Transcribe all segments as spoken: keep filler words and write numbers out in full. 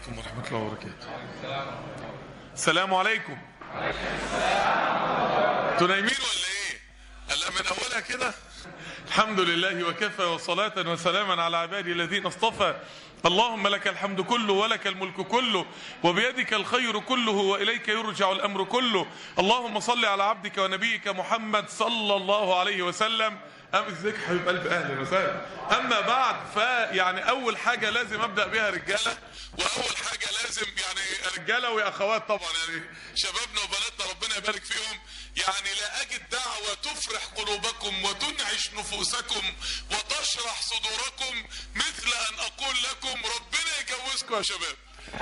عليكم ورحمة الله وبركاته. السلام عليكم. انتوا نايمين ولا ايه؟ هلا من اولها كده. الحمد لله وكفى وصلاة وسلاما على عبادي الذين اصطفى. اللهم لك الحمد كله ولك الملك كله وبيدك الخير كله وإليك يرجع الأمر كله. اللهم صل على عبدك ونبيك محمد صلى الله عليه وسلم. أم ازيك حبيب قلب؟ أهلا وسهلا. أما بعد، فيعني أول حاجة لازم أبدأ بها رجالة، وأول حاجة لازم يعني رجالة وأخوات طبعا، يعني شبابنا وبناتنا ربنا يبارك فيهم. يعني لا أجد دعوة تفرح قلوبكم وتنعش نفوسكم وتشرح صدوركم مثل أن أقول لكم ربنا يجوزكم يا شباب.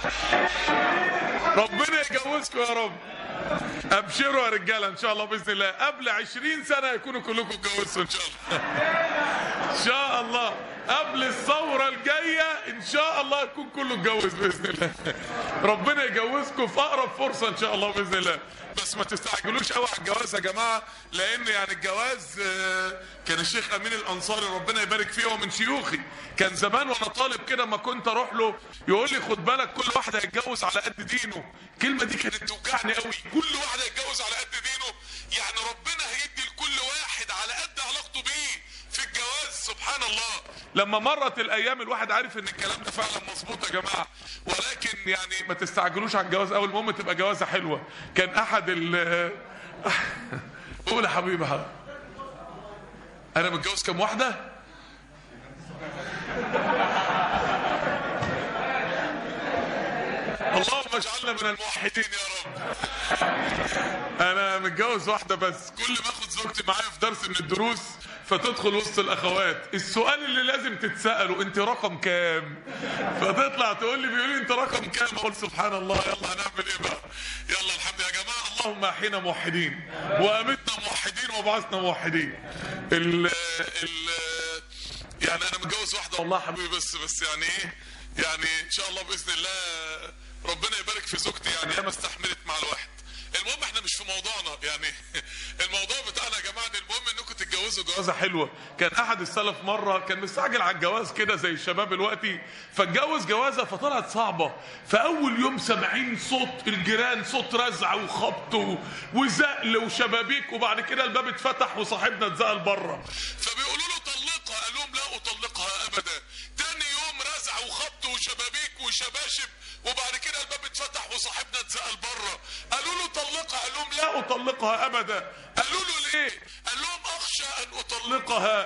ربنا يجوزكم يا رب. ابشروا يا رجاله ان شاء الله باذن الله قبل عشرين سنه يكونوا كلكم اتجوزتوا ان شاء الله. ان شاء الله قبل الثوره الجايه ان شاء الله يكون كله اتجوز باذن الله. ربنا يجوزكم في اقرب فرصه ان شاء الله باذن الله. بس ما تستعجلوش قوي على الجواز يا جماعه، لان يعني الجواز كان الشيخ امين الانصاري ربنا يبارك فيه ومن شيوخي، كان زمان وانا طالب كده ما كنت اروح له يقول لي خد بالك كل واحد هيتجوز على قد دينه. الكلمه دي كانت توجعني قوي، كل واحد هيتجوز على قد دينه، يعني ربنا هيدي لكل واحد على قد علاقته بيه في الجواز. سبحان الله. لما مرت الايام الواحد عارف ان الكلام ده فعلا مظبوط يا جماعه، ولكن يعني ما تستعجلوش على الجواز اول، المهم تبقى جوازه حلوه. كان احد ال قول يا حبيبي حبيبي. انا متجوز كام واحده؟ اللهم اجعلنا من الموحدين يا رب. انا متجوز واحده بس، كل ما اخد زوجتي معايا في درس من الدروس فتدخل وسط الاخوات، السؤال اللي لازم تتساله انت رقم كام؟ فتطلع تقول لي بيقول لي انت رقم كام؟ اقول سبحان الله، يلا هنعمل ايه بقى؟ يلا الحمد لله يا جماعه، اللهم احينا موحدين وامتنا موحدين وبعثنا موحدين. ال ال يعني انا متجوز واحده والله حبيبي، بس بس يعني ايه، يعني ان شاء الله باذن الله ربنا يبارك في زوجتي، يعني هي ما استحملت مع الواحد. المهم احنا مش في موضوعنا، يعني الموضوع بتاعنا يا جماعه المهم انكم تتجوزوا جوازه حلوه. كان احد السلف مره كان مستعجل على الجواز كده زي الشباب دلوقتي، فاتجوز جوازه فطلعت صعبه. فاول يوم سامعين صوت الجيران، صوت رزع وخبط وزقل وشبابيك، وبعد كده الباب اتفتح وصاحبنا اتزقل بره، فبيقولوا له طلقها، قال لهم لا اطلقها ابدا. تاني يوم رزع وخبط وشبابيك وشباشب، وبعد كده الباب اتفتح وصاحبنا اتزقل بره. قالوا له طلقها، قال لهم لا اطلقها ابدا. قالوا له ليه؟ قال لهم اخشى ان اطلقها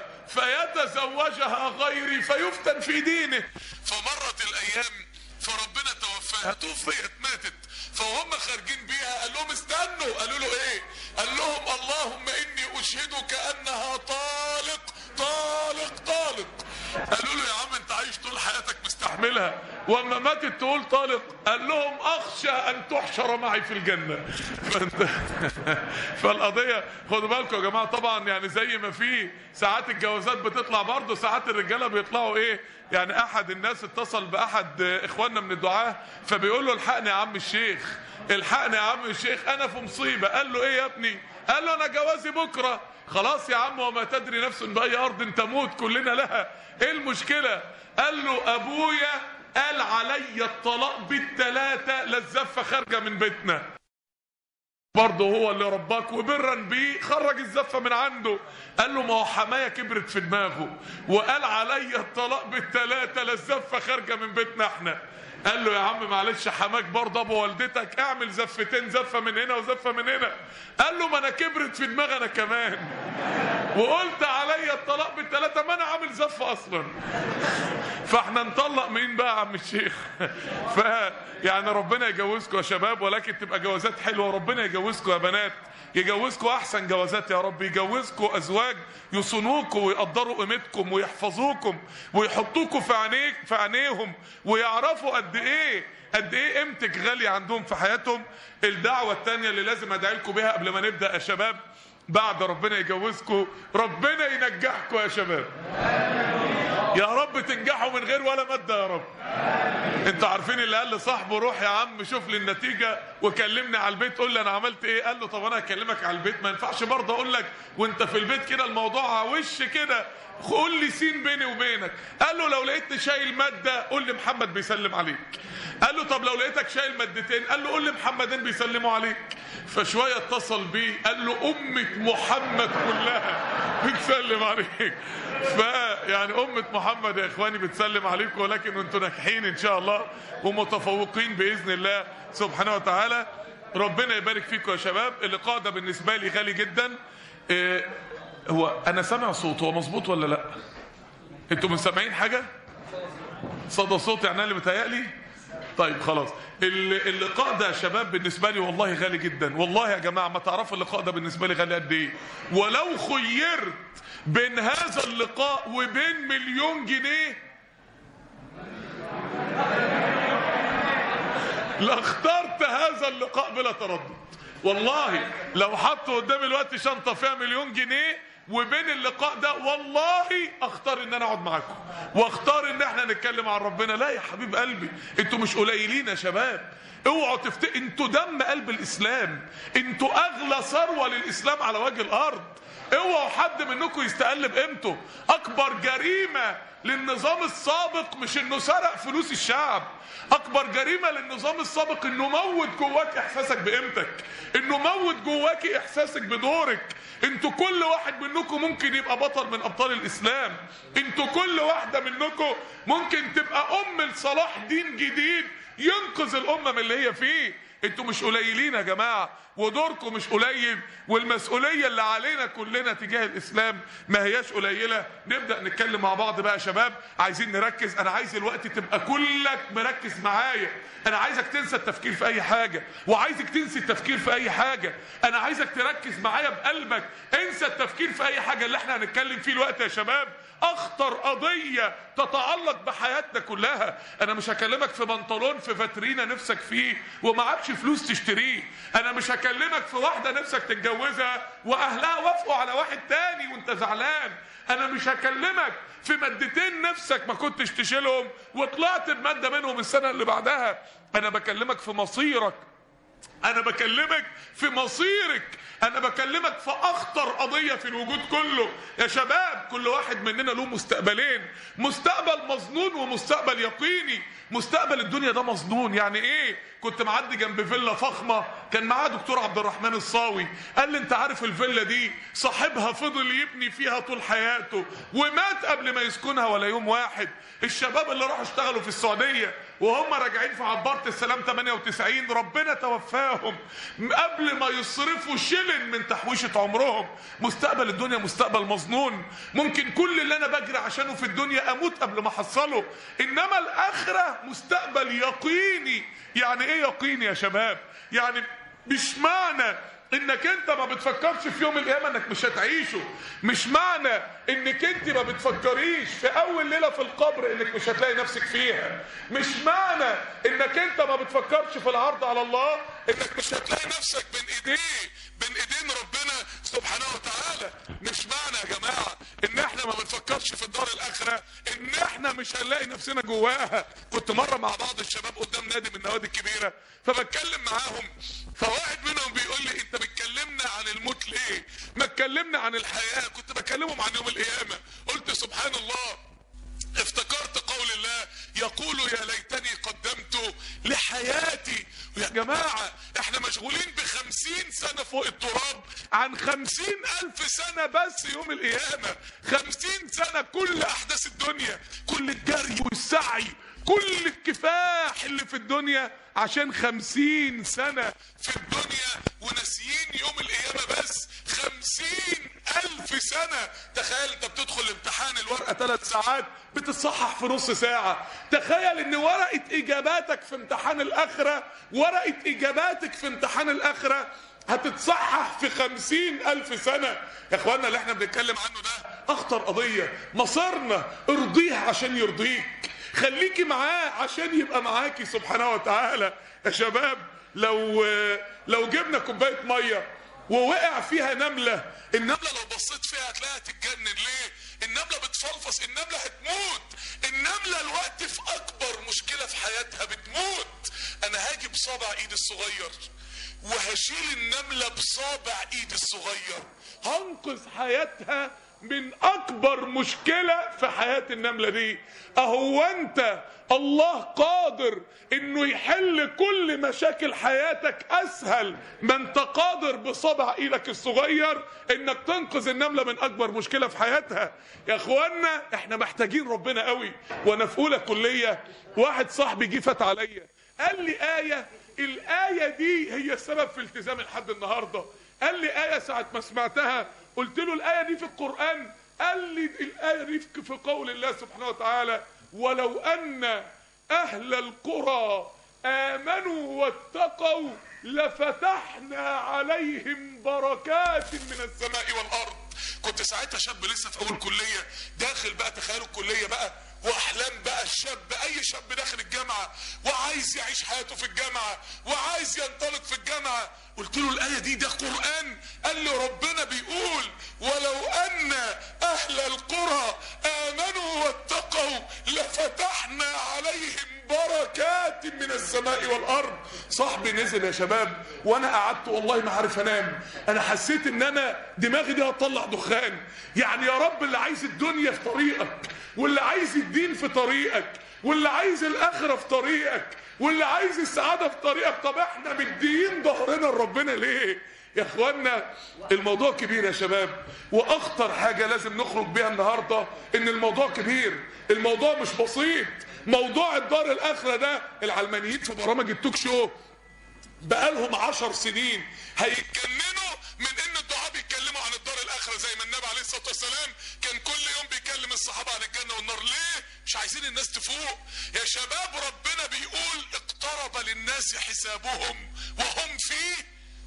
فيتزوجها غيري فيفتن في دينه. فمرت الايام فربنا توفاها، توفيت ماتت، فهم خارجين بيها قال لهم استنوا. قالوا له ايه؟ قال لهم اللهم اني اشهدك انها طالق طالق طالق. قالوا له يا عم انت عايش طول حياتك مستحملها، واما ماتت تقول طالق؟ قال لهم اخشى ان تحشر معي في الجنه. فانت فالقضيه خدوا بالكم يا جماعه، طبعا يعني زي ما في ساعات الجوازات بتطلع برضه ساعات الرجاله بيطلعوا ايه. يعني احد الناس اتصل باحد اخواننا من الدعاه فبيقول له الحقني يا عم الشيخ، الحقني يا عم الشيخ انا في مصيبه. قال له ايه يا ابني؟ قال له انا جوازي بكره. خلاص يا عم، وما تدري نفس باي ارض تموت، كلنا لها، ايه المشكله؟ قال له ابويا قال علي الطلاق بالثلاثه للزفه خارجه من بيتنا. برضه هو اللي رباك وبرا بيه خرج الزفه من عنده. قال له ما هو حمايه كبرت في دماغه وقال علي الطلاق بالثلاثه للزفه خارجه من بيتنا احنا. قال له يا عم معلش حماك برضه ابو والدتك، اعمل زفتين، زفه من هنا وزفه من هنا. قال له ما انا كبرت في دماغي انا كمان وقلت عليا الطلاق بالثلاثه، ما انا عامل زفه اصلا. فاحنا نطلق مين بقى يا عم الشيخ؟ ف يعني ربنا يجوزكم يا شباب، ولكن تبقى جوازات حلوه. ربنا يجوزكم يا بنات، يجوزكم احسن جوازات يا رب، يجوزكم ازواج يصونوكم ويقدروا قيمتكم ويحفظوكم ويحطوكم في عينيك في عينيهم، ويعرفوا قد ايه قد ايه قيمتك غاليه عندهم في حياتهم. الدعوه الثانيه اللي لازم ادعي لكم بيها قبل ما نبدا يا شباب، بعد ربنا يجوزكم ربنا ينجحكم يا شباب. يا رب تنجحوا من غير ولا ماده يا رب. انتوا عارفين اللي قال لصاحبه روح يا عم شوف لي النتيجه وكلمني على البيت قول لي انا عملت ايه؟ قال له طب انا هكلمك على البيت، ما ينفعش برضه اقول لك وانت في البيت كده الموضوع وش كده، قول لي سين بيني وبينك. قال له لو لقيتني شايل ماده قول لي محمد بيسلم عليك. قال له طب لو لقيتك شايل مادتين، قال له قول لي محمدين بيسلموا عليك. فشويه اتصل بيه قال له امه محمد كلها بتسلم عليك. فيعني امه محمد يا اخواني بتسلم عليكم، ولكن انتم ناجحين ان شاء الله ومتفوقين باذن الله سبحانه وتعالى. ربنا يبارك فيكم يا شباب. اللقاء ده بالنسبه لي غالي جدا. إيه هو انا سامع صوت، هو مظبوط ولا لا؟ انتوا مش سامعين حاجه؟ صدى صوت يعني اللي متهيألي؟ طيب خلاص. اللقاء ده يا شباب بالنسبه لي والله غالي جدا، والله يا جماعه ما تعرفوا اللقاء ده بالنسبه لي غالي قد ايه. ولو خيرت بين هذا اللقاء وبين مليون جنيه لاخترت هذا اللقاء بلا تردد. والله لو حطوا قدامي الوقت شنطه فيها مليون جنيه وبين اللقاء ده والله اختار ان انا اقعد معاكم واختار ان احنا نتكلم عن ربنا. لا يا حبيب قلبي انتوا مش قليلين يا شباب، اوعوا تفتكروا انتوا دم قلب الاسلام، انتوا اغلى ثروه للاسلام على وجه الارض. اوعوا حد منكم يستقل بقيمته. اكبر جريمه للنظام السابق مش انه سرق فلوس الشعب، اكبر جريمه للنظام السابق انه موت جواك احساسك بقيمتك، انه موت جواك احساسك بدورك. انتوا كل واحد منكم ممكن يبقى بطل من ابطال الاسلام، انتوا كل واحده منكم ممكن تبقى ام لصلاح دين جديد ينقذ الامه من اللي هي فيه. انتوا مش قليلين يا جماعه ودوركم مش قليل، والمسؤوليه اللي علينا كلنا تجاه الاسلام ما هياش قليله. نبدا نتكلم مع بعض بقى يا شباب. عايزين نركز، انا عايز الوقت تبقى كلك مركز معايا. انا عايزك تنسى التفكير في اي حاجه، وعايزك تنسي التفكير في اي حاجه. انا عايزك تركز معايا بقلبك، انسى التفكير في اي حاجه. اللي احنا هنتكلم فيه الوقت يا شباب اخطر قضيه تتعلق بحياتنا كلها. انا مش هكلمك في بنطلون في فاترينا نفسك فيه ومعكش فلوس تشتريه. انا مش هكلمك في واحده نفسك تتجوزها واهلها وافقوا على واحد تاني وانت زعلان. انا مش هكلمك في مادتين نفسك ما كنتش تشيلهم وطلعت بماده منهم السنه اللي بعدها. انا بكلمك في مصيرك، انا بكلمك في مصيرك، انا بكلمك في اخطر قضيه في الوجود كله يا شباب. كل واحد مننا له مستقبلين، مستقبل مظنون ومستقبل يقيني. مستقبل الدنيا ده مظنون يعني ايه؟ كنت معدي جنب فيلا فخمه كان معاه دكتور عبد الرحمن الصاوي، قال لي انت عارف الفيلا دي صاحبها فضل يبني فيها طول حياته ومات قبل ما يسكنها ولا يوم واحد. الشباب اللي راحوا اشتغلوا في السعوديه وهم راجعين في عبارة السلام ثمانية وتسعين ربنا توفاهم قبل ما يصرفوا شلن من تحويشة عمرهم. مستقبل الدنيا مستقبل مظنون، ممكن كل اللي انا بجري عشانه في الدنيا اموت قبل ما احصله، انما الاخرة مستقبل يقيني. يعني ايه يقيني يا شباب؟ يعني مش معنى انك انت ما بتفكرش في يوم القيامه انك مش هتعيشه، مش معنى انك انت ما بتفكريش في اول ليله في القبر انك مش هتلاقي نفسك فيها، مش معنى انك انت ما بتفكرش في العرض على الله انك مش هتلاقي نفسك بين ايديه بين ايدين ربنا سبحانه وتعالى. مش معنى يا جماعه ان احنا ما بنفكرش في الدار الاخره ان احنا مش هنلاقي نفسنا جواها. كنت مره مع بعض الشباب قدام نادي من النوادي الكبيره فبتكلم معاهم، فواحد منهم بيقول لي انت بتكلمنا عن الموت ليه؟ ما تكلمنا عن الحياه. كنت بكلمهم عن يوم القيامه، قلت سبحان الله افتكرت قول الله يقول يا ليتني قدمت لحياتي. يا جماعة احنا مشغولين بخمسين سنة فوق التراب عن خمسين الف سنة بس يوم القيامة. خمسين سنة كل احداث الدنيا، كل الجري والسعي، كل الكفاح اللي في الدنيا عشان خمسين سنة في الدنيا وناسيين يوم القيامة بس خمسين الف سنة. تخيل انت بتدخل امتحان الورقة ثلاث ساعات بتتصحح في نص ساعة. تخيل ان ورقة اجاباتك في امتحان الاخرة، ورقة اجاباتك في امتحان الاخرة هتتصحح في خمسين الف سنة. يا اخوانا اللي احنا بنتكلم عنه ده اخطر قضية. مصيرنا ارضيه عشان يرضيك، خليكي معاه عشان يبقى معاكي سبحانه وتعالى. يا شباب لو لو جبنا كوبايه ميه ووقع فيها نملة، النملة لو بصيت فيها هتلاقيها تتجنن. ليه؟ النملة بتفلفص، النملة هتموت، النملة الوقت في اكبر مشكلة في حياتها بتموت. انا هاجي بصابع ايدي الصغير وهشيل النملة بصابع ايدي الصغير، هنقذ حياتها من اكبر مشكلة في حياة النملة دي. اهو انت الله قادر انه يحل كل مشاكل حياتك اسهل ما انت قادر بصبع ايدك الصغير انك تنقذ النملة من اكبر مشكلة في حياتها. يا اخوانا احنا محتاجين ربنا قوي. وانا في اولى كلية واحد صاحبي جه فات عليا قال لي آية، الآية دي هي السبب في التزامي لحد النهاردة. قال لي آية ساعة ما سمعتها قلت له الآية دي في القرآن؟ قال لي الآية دي في قول الله سبحانه وتعالى ولو أن أهل القرى آمنوا واتقوا لفتحنا عليهم بركات من السماء والأرض. كنت ساعتها شاب لسه في أول كلية داخل بقى، تخيلوا الكلية بقى واحلام بقى الشاب، اي شاب داخل الجامعه وعايز يعيش حياته في الجامعه وعايز ينطلق في الجامعه. قلت له الايه دي ده قران؟ قال لي ربنا بيقول ولو ان اهل القرى امنوا واتقوا لفتحنا عليهم بركات من السماء والارض. صاحبي نزل يا شباب وانا قعدت والله ما عارف انام، انا حسيت ان انا دماغي دي هتطلع دخان. يعني يا رب اللي عايز الدنيا في طريقك، واللي عايز الدين في طريقك، واللي عايز الاخره في طريقك، واللي عايز السعاده في طريقك، طب احنا مديين ظهرنا لربنا ليه؟ يا اخوانا الموضوع كبير يا شباب، واخطر حاجه لازم نخرج بيها النهارده ان الموضوع كبير، الموضوع مش بسيط. موضوع الدار الاخره ده العلمانيين في برامج التوك شو بقالهم عشر سنين هيتجننوا من ان الدعاء بيتكلموا عن الدار الاخره، زي ما النبي عليه الصلاه والسلام كان كل يوم بيكلم الصحابه عن الجنه والنار. ليه؟ مش عايزين الناس تفوق يا شباب. ربنا بيقول اقترب للناس حسابهم وهم في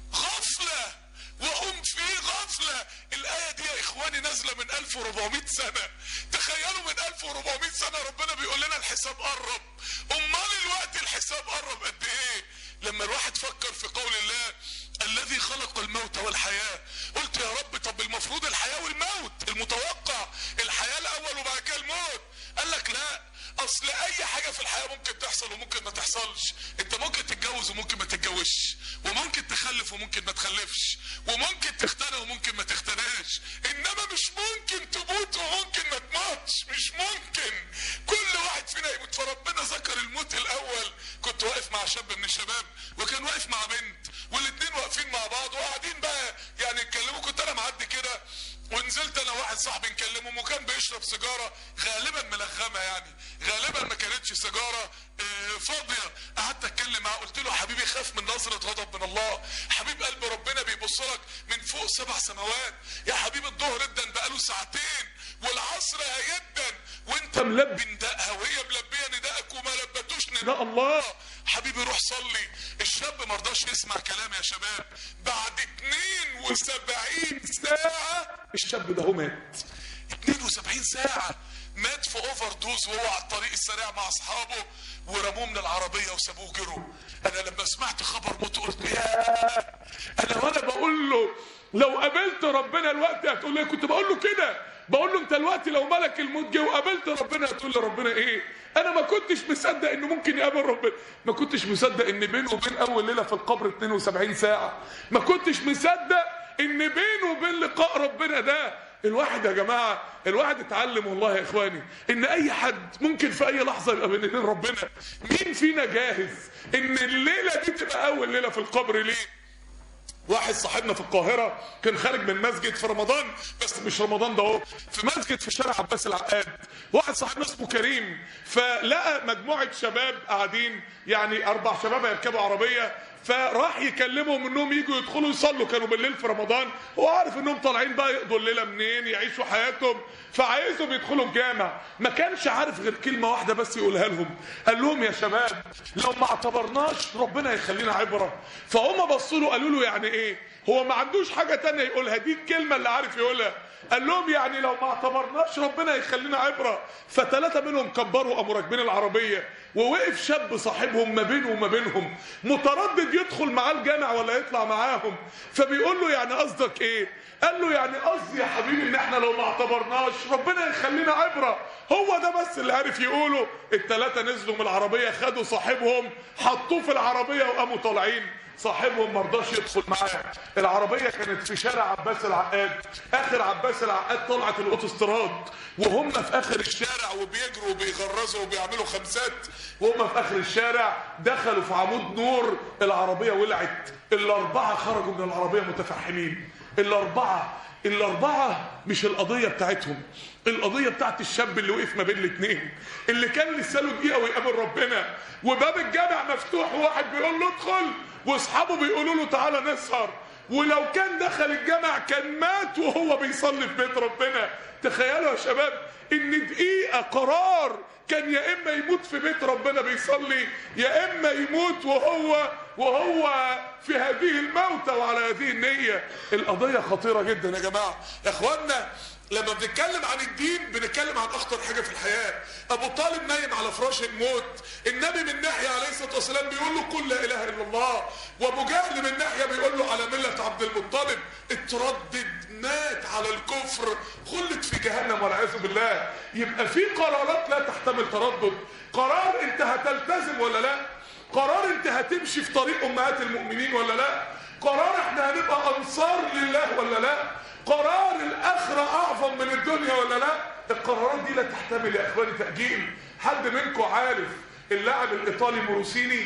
غفله، وهم في غفله. الايه دي يا اخواني نازله من ألف وأربعمائة سنه. تخيلوا من ألف وأربعمائة سنه ربنا بيقول لنا الحساب قرب. امال الوقت الحساب قرب قد ايه؟ لما الواحد فكر في قول الله الذي خلق الموت والحياه، قلت يا رب طب المفروض الحياه والموت المتوقع، الحياه الاول وبعد كده الموت. قال لك لا، اصل اي حاجه في الحياه ممكن تحصل وممكن ما تحصلش. انت ممكن تتجوز وممكن ما تتجوزش، وممكن تخلف وممكن ما تخلفش، وممكن تختنى وممكن ما تختناش، انما مش ممكن تموت وممكن ما تموتش، مش ممكن. كل واحد فينا يموت. فربنا ذكر الموت الاول. كنت واقف مع شاب من الشباب وكان واقف مع بنت، والاثنين واقفين مع بعض وقاعدين بقى يعني يتكلموا. كنت انا معدي كده ونزلت انا واحد صاحبي نكلمهم، وكان بيشرب سيجاره غالبا ملغمه، يعني غالبا ما كانتش سيجاره اه فاضيه. قعدت اتكلم معاه قلت له حبيبي خاف من نظره غضب من الله. حبيب قلب ربنا بيبص لك من فوق سبع سماوات. يا حبيبي الظهر ادن بقاله ساعتين والعصر هيدن وانت ملبي ندائها وهي ملبيه ندائك وما لبتوش نداء الله. حبيبي روح صلي. الشاب ما رضاش يسمع كلام يا شباب. بعد اتنين وسبعين ساعة الشاب ده هو مات. اتنين وسبعين ساعة مات في اوفر دوز وهو على الطريق السريع مع اصحابه، ورموه من العربية وسابوه جروا. انا لما سمعت خبر موت قلت ياه. انا وانا بقول له لو قابلت ربنا الوقت هتقول لي، كنت بقول له كده، بقول له انت الوقت لو ملك الموت جه وقابلت ربنا هتقول لي ربنا ايه؟ انا ما كنتش مصدق انه ممكن يقابل ربنا، ما كنتش مصدق ان بينه وبين اول ليله في القبر اتنين وسبعين ساعه، ما كنتش مصدق ان بينه وبين لقاء ربنا ده. الواحد يا جماعه الواحد اتعلم والله يا اخواني ان اي حد ممكن في اي لحظه يبقى بين ايدين ربنا. مين فينا جاهز ان الليله دي تبقى اول ليله في القبر؟ ليه؟ واحد صاحبنا في القاهرة كان خارج من مسجد في رمضان، بس مش رمضان ده اهو، في مسجد في شارع عباس العقاد. واحد صاحبنا اسمه كريم فلقى مجموعة شباب قاعدين، يعني أربع شباب يركبوا عربية، فراح يكلمهم انهم يجوا يدخلوا يصلوا. كانوا بالليل في رمضان، هو عارف انهم طالعين بقى يقضوا الليله منين، يعيشوا حياتهم، فعايزهم يدخلوا الجامع. ما كانش عارف غير كلمه واحده بس يقولها لهم. قال لهم يا شباب لو ما اعتبرناش ربنا يخلينا عبره. فهم بصوا له قالوا له يعني ايه؟ هو ما عندوش حاجه تانية يقولها، دي الكلمه اللي عارف يقولها. قال لهم يعني لو ما اعتبرناش ربنا يخلينا عبره. فثلاثه منهم كبروا قاموا راكبين العربيه، ووقف شاب صاحبهم ما بينه وما بينهم متردد يدخل معاه الجامع ولا يطلع معاهم، فبيقول له يعني قصدك ايه؟ قال له يعني قصدي يا حبيبي ان احنا لو ما اعتبرناش ربنا يخلينا عبره. هو ده بس اللي عارف يقوله. الثلاثه نزلوا من العربيه، خدوا صاحبهم حطوه في العربيه وقاموا طالعين. صاحبهم مرضاش يدخل معاه. العربيه كانت في شارع عباس العقاد، اخر عباس العقاد طلعت الاوتوستراد، وهم في اخر الشارع وبيجروا وبيغرزوا وبيعملوا خمسات، وهم في اخر الشارع دخلوا في عمود نور، العربيه ولعت. الاربعه خرجوا من العربيه متفحمين. الاربعه الاربعه مش القضيه بتاعتهم، القضيه بتاعت الشاب اللي وقف ما بين الاثنين، اللي كان لسه له دقيقه ويقابل ربنا، وباب الجامع مفتوح وواحد بيقول له ادخل، واصحابه بيقولوا له تعالى نسهر، ولو كان دخل الجامع كان مات وهو بيصلي في بيت ربنا. تخيلوا يا شباب ان دقيقه قرار، كان يا اما يموت في بيت ربنا بيصلي، يا اما يموت وهو وهو في هذه الموتة وعلى هذه النية. القضية خطيرة جدا يا جماعة. يا اخوانا لما بنتكلم عن الدين بنتكلم عن اخطر حاجة في الحياة. ابو طالب نايم على فراش الموت، النبي من ناحية عليه الصلاة والسلام بيقول له قل لا اله الا الله، وابو جهل من ناحية بيقول له على ملة عبد المطلب. اتردد، مات على الكفر، خلد في جهنم والعياذ بالله. يبقى في قرارات لا تحتمل تردد. قرار انت هتلتزم ولا لا، قرار انت هتمشي في طريق امهات المؤمنين ولا لا، قرار احنا هنبقى انصار لله ولا لا، قرار الاخره اعظم من الدنيا ولا لا. القرارات دي لا تحتمل يا اخواني تاجيل. حد منكم عارف اللاعب الايطالي موروسيني؟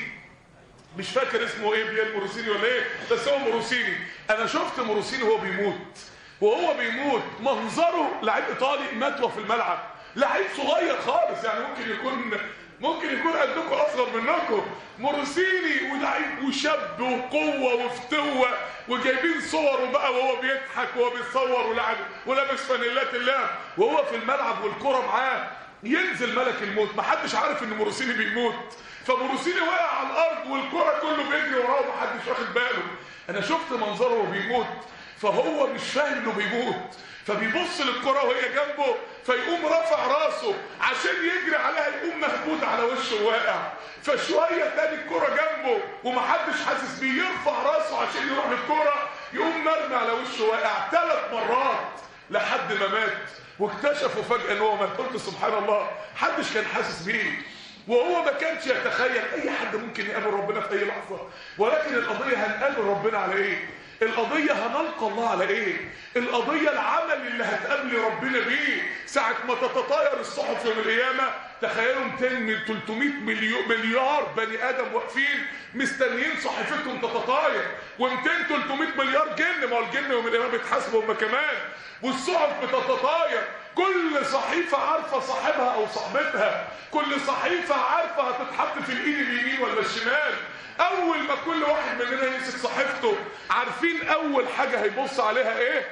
مش فاكر اسمه ايه، بيان موروسيني ولا ايه، بس هو موروسيني. انا شفت موروسيني وهو بيموت، وهو بيموت منظره لعيب ايطالي ماتوا في الملعب، لعيب صغير خالص، يعني ممكن يكون ممكن يكون قدكم اصغر منكم. موروسيني ولعيب وشاب وقوه وفتوه، وجايبين صوره بقى وهو بيضحك وهو بيتصور ولعب ولابس فانيلات اللعب وهو في الملعب والكره معاه. ينزل ملك الموت، محدش عارف ان موروسيني بيموت، فموروسيني وقع على الارض والكره كله بيجري وراه ومحدش واخد باله. انا شفت منظره وهو بيموت، فهو مش فاهم انه بيموت، فبيبص للكره وهي جنبه، فيقوم رافع راسه عشان يجري عليها، يقوم مهبوط على وشه واقع. فشويه تاني الكره جنبه ومحدش حاسس بيه، يرفع راسه عشان يروح للكره، يقوم مرمي على وشه واقع ثلاث مرات لحد ما مات. واكتشفوا فجاه ان هو مات. قلت سبحان الله، محدش كان حاسس بيه، وهو ما كانش يتخيل. اي حد ممكن يقابل ربنا في اي لحظه، ولكن القضيه هنقابل ربنا على ايه؟ القضية هنلقى الله على ايه؟ القضية العمل اللي هتقابل ربنا بيه ساعة ما تتطاير الصحف يوم القيامة. تخيلوا مئتين ثلاثمئة مليون مليار بني ادم واقفين مستنيين صحيفتهم تتطاير، و200 ثلاثمئة مليار جن، ما هو الجن يوم القيامة بيتحاسبوا هم كمان، والصحف بتتطاير. كل صحيفة عارفة صاحبها او صاحبتها، كل صحيفة عارفة هتتحط في الايد اليمين ولا الشمال. اول ما كل واحد مننا يمسك صحيفته، عارفين اول حاجة هيبص عليها ايه؟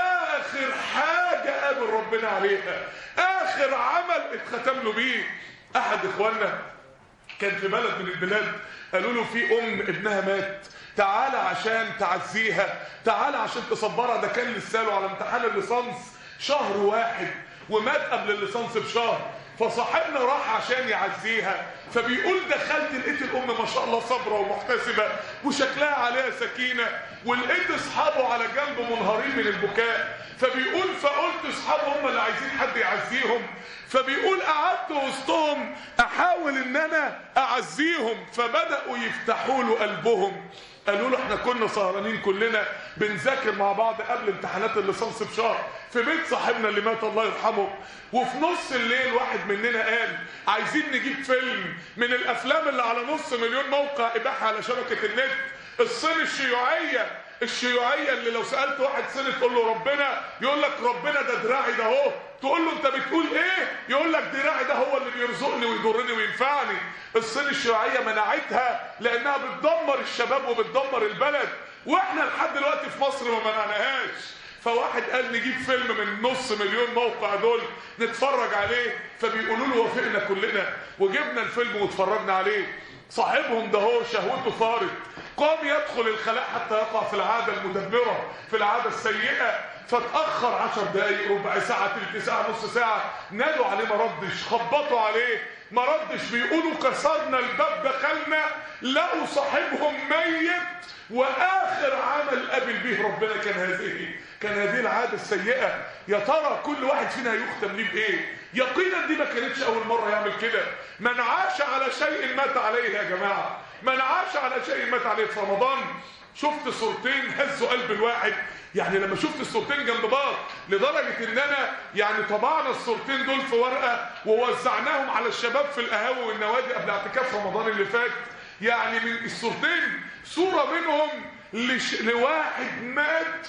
اخر حاجة قابل ربنا عليها، اخر عمل اتختم له بيه. احد اخواننا كان في بلد من البلاد، قالوا له في ام ابنها مات، تعالى عشان تعزيها، تعالى عشان تصبرها، ده كان لسه له على امتحان الليسانس شهر واحد ومات قبل الليسانس بشهر. فصاحبنا راح عشان يعزيها، فبيقول دخلت لقيت الام ما شاء الله صابره ومحتسبه وشكلها عليها سكينه، ولقيت اصحابه على جنب منهارين من البكاء. فبيقول فقلت اصحابه هم اللي عايزين حد يعزيهم، فبيقول قعدت وسطهم احاول ان انا اعزيهم، فبداوا يفتحوا له قلبهم. قالوا له احنا كنا سهرانين كلنا بنذاكر مع بعض قبل امتحانات الليسانس بشهر في بيت صاحبنا اللي مات الله يرحمه، وفي نص الليل واحد مننا قال عايزين نجيب فيلم من الافلام اللي على نص مليون موقع اباحه على شبكه النت، الصين الشيوعيه الشيوعيه اللي لو سالت واحد صيني تقول له ربنا، يقول لك ربنا ده دراعي ده اهو، تقول له انت بتقول ايه؟ يقول لك دراعي ده هو اللي بيرزقني ويضرني وينفعني. الصين الشيوعيه منعتها لانها بتدمر الشباب وبتدمر البلد، واحنا لحد دلوقتي في مصر ما منعناهاش. فواحد قال نجيب فيلم من نص مليون موقع دول نتفرج عليه، فبيقولوا له وافقنا كلنا وجبنا الفيلم واتفرجنا عليه. صاحبهم ده هو شهوته فارت، قام يدخل الخلاء حتى يقع في العاده المدمره، في العاده السيئه، فتأخر عشر دقايق، ربع ساعة، تلت ساعة، نص ساعة، نادوا عليه ما ردش، خبطوا عليه ما ردش، بيقولوا كسرنا الباب دخلنا لقوا صاحبهم ميت، واخر عمل قابل به ربنا كان هذه كان هذه العاده السيئه. يا ترى كل واحد فينا هيختم ليه بايه؟ يقينا دي ما كانتش اول مره يعمل كده. من عاش على شيء مات عليه يا جماعه، من عاش على شيء مات عليه. في رمضان شفت صورتين هزوا قلب الواحد، يعني لما شفت الصورتين جنب بعض لدرجه ان انا يعني طبعنا الصورتين دول في ورقه ووزعناهم على الشباب في القهاوي والنوادي قبل اعتكاف رمضان اللي فات. يعني من الصورتين صوره منهم لش... لواحد مات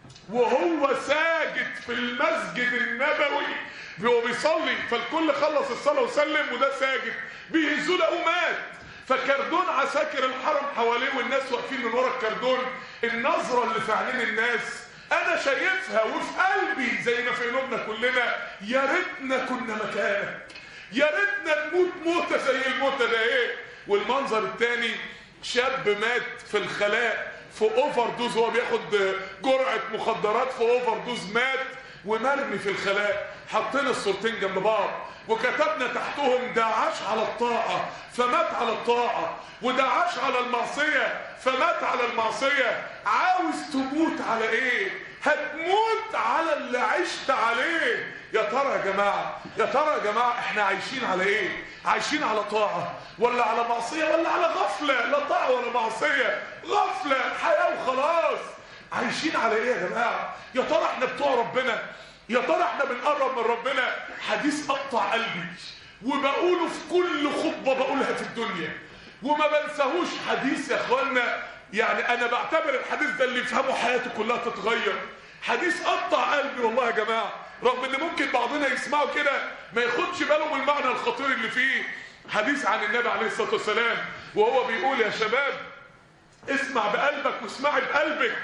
وهو ساجد في المسجد النبوي وهو بيصلي، فالكل خلص الصلاه وسلم وده ساجد، بيهزوا له مات، فكردون عساكر الحرم حواليه والناس واقفين من ورا الكردون. النظره اللي في عينين الناس انا شايفها وفي قلبي زي ما في قلوبنا كلنا، يا ريتنا كنا مكانك، يا ريتنا نموت موته زي الموته ده ايه. والمنظر الثاني شاب مات في الخلاء في اوفر دوز، هو بياخد جرعه مخدرات في اوفر دوز، مات ومرمي في الخلاء. حطينا الصورتين جنب بعض وكتبنا تحتهم ده عاش على الطاعه فمات على الطاعه، وده عاش على المعصيه فمات على المعصيه. عاوز تموت على ايه؟ هتموت على اللي عشت عليه. يا ترى يا جماعه يا ترى يا جماعه احنا عايشين على ايه؟ عايشين على طاعه ولا على معصيه ولا على غفله؟ لا طاعه ولا معصيه، غفله، حياه وخلاص. عايشين على ايه يا جماعه؟ يا ترى احنا بتوع ربنا؟ يا ترى احنا بنقرب من ربنا؟ حديث قطع قلبي وبقوله في كل خطبه بقولها في الدنيا وما بنساهوش، حديث يا اخوانا يعني انا بعتبر الحديث ده اللي يفهمه حياته كلها تتغير. حديث قطع قلبي والله يا جماعه، رغم ان ممكن بعضنا يسمعه كده ما ياخدش باله من المعنى الخطير اللي فيه. حديث عن النبي عليه الصلاه والسلام وهو بيقول يا شباب اسمع بقلبك واسمعي بقلبك،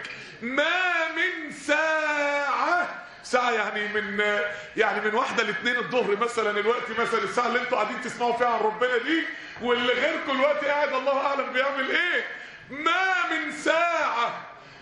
ما من ساعه، ساعه يعني من يعني من واحده لاثنين الظهر مثلا، الوقت مثلا الساعه اللي انتوا قاعدين تسمعوا فيها عن ربنا دي واللي غيركم الوقت قاعد الله اعلم بيعمل ايه، ما من ساعه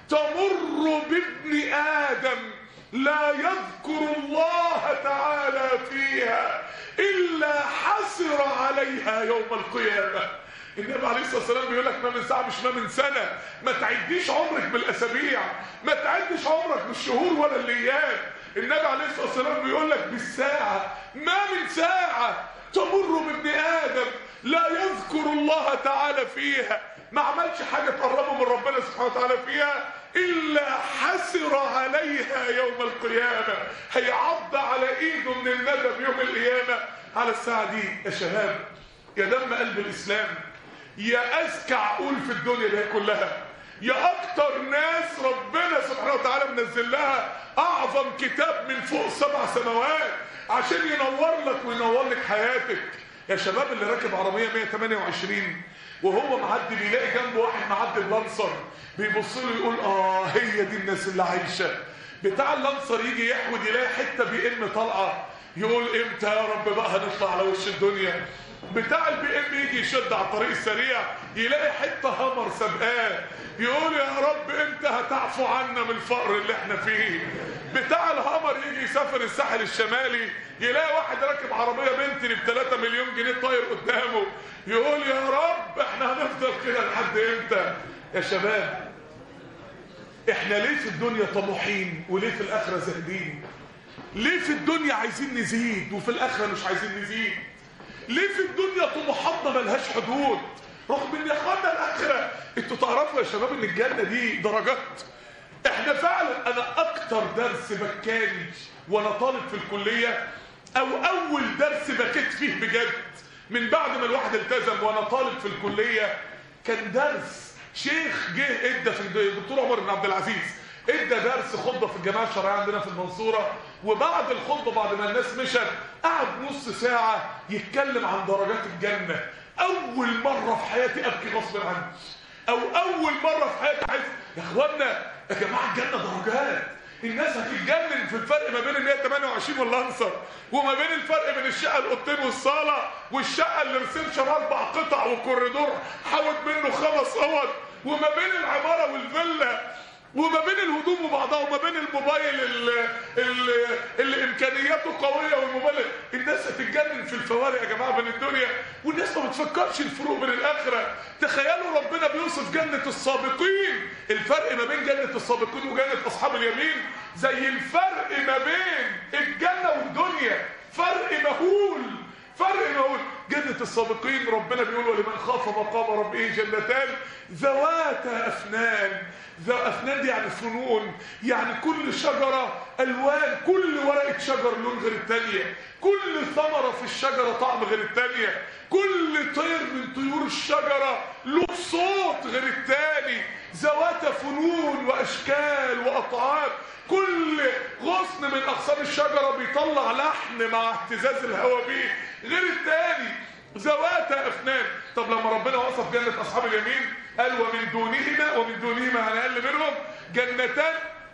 تمر بابن ادم لا يذكر الله تعالى فيها الا حسر عليها يوم القيامه. النبي عليه الصلاه والسلام بيقول لك ما من ساعه، مش ما من سنه. ما تعديش عمرك بالاسابيع، ما تعدش عمرك بالشهور ولا الايام. النبي عليه الصلاه والسلام بيقول لك بالساعه، ما من ساعه تمر بابن ادم لا يذكر الله تعالى فيها، ما عملش حاجه تقربه من ربنا سبحانه وتعالى فيها الا حسر عليها يوم القيامه. هيعض على ايده من الندم يوم القيامه على الساعه دي. يا شباب يا دم قلب الاسلام، يا اذكى عقول في الدنيا دي كلها، يا اكتر ناس ربنا سبحانه وتعالى منزل لها اعظم كتاب من فوق سبع سماوات عشان ينور لك وينور لك حياتك. يا شباب اللي راكب عربيه مية وتمانية وعشرين وهو معدي بيلاقي جنبه واحد معدي اللانسر، بيبص له يقول اه هي دي الناس اللي عايشه. بتاع اللانسر يجي يحود يلاقي حته بي ام طالعه، يقول امتى يا رب بقى هنطلع على وش الدنيا. بتاع البي ام يجي يشد على الطريق السريع يلاقي حته هامر سابقاه، يقول يا رب امتى هتعفو عنا من الفقر اللي احنا فيه. بتاع الهامر يجي يسافر الساحل الشمالي يلاقي واحد راكب عربيه بنتلي ب ثلاثة مليون جنيه طاير قدامه، يقول يا رب احنا هنفضل كده لحد امتى؟ يا شباب احنا ليه في الدنيا طموحين وليه في الاخره زاهدين؟ ليه في الدنيا عايزين نزيد وفي الاخره مش عايزين نزيد؟ ليه في الدنيا طموحاتنا ملهاش حدود رغم ان يا اخوانا الاخره انتوا تعرفوا يا شباب ان الجنه دي درجات. احنا فعلا انا اكتر درس بكاني وانا طالب في الكليه او اول درس بكيت فيه بجد من بعد ما الواحد التزم وانا طالب في الكليه كان درس شيخ جه ادى في الدكتور عمر بن عبد العزيز ادى درس خطبه في الجماعه الشرعيه عندنا في المنصوره، وبعد الخطبه بعد ما الناس مشت قعد نص ساعه يتكلم عن درجات الجنه. اول مره في حياتي ابكي غصب عني، او اول مره في حياتي عايز يا اخوانا يا جماعه الجنه درجات. الناس هتتجنن في الفرق ما بين ال مية وتمانية وعشرين واللانسر وما بين الفرق بين الشقه الاوضتين والصاله والشقه اللي رسمشن اربع قطع وكوريدور حاوط منه خمس اوض وما بين العماره والفيلا وما بين الهدوم وبعضها، وما بين الموبايل اللي, اللي, اللي امكانياته قويه والموبايل. الناس هتتجنن في الفوارق يا جماعه بين الدنيا، والناس ما بتفكرش الفروق بين الاخره. تخيلوا ربنا بيوصف جنه السابقين، الفرق ما بين جنه السابقين وجنه اصحاب اليمين زي الفرق ما بين الجنه والدنيا، فرق مهول، فرق مهول. جنة السابقين ربنا بيقول ولمن خاف مقام ربه جنتان ذواتا أفنان. ذا أفنان دي يعني فنون، يعني كل شجرة ألوان، كل ورقة شجر لون غير التانية، كل ثمرة في الشجرة طعم غير التانية، كل طير من طيور الشجرة له صوت غير التاني. ذواتا فنون وأشكال وأطعام، كل غصن من أغصان الشجرة بيطلع لحن مع اهتزاز الهواء بيه غير التاني. ذواتا أفنان. طب لما ربنا وصف جنة أصحاب اليمين قال ومن دونهما، ومن دونهما يعني أقل منهم جنتان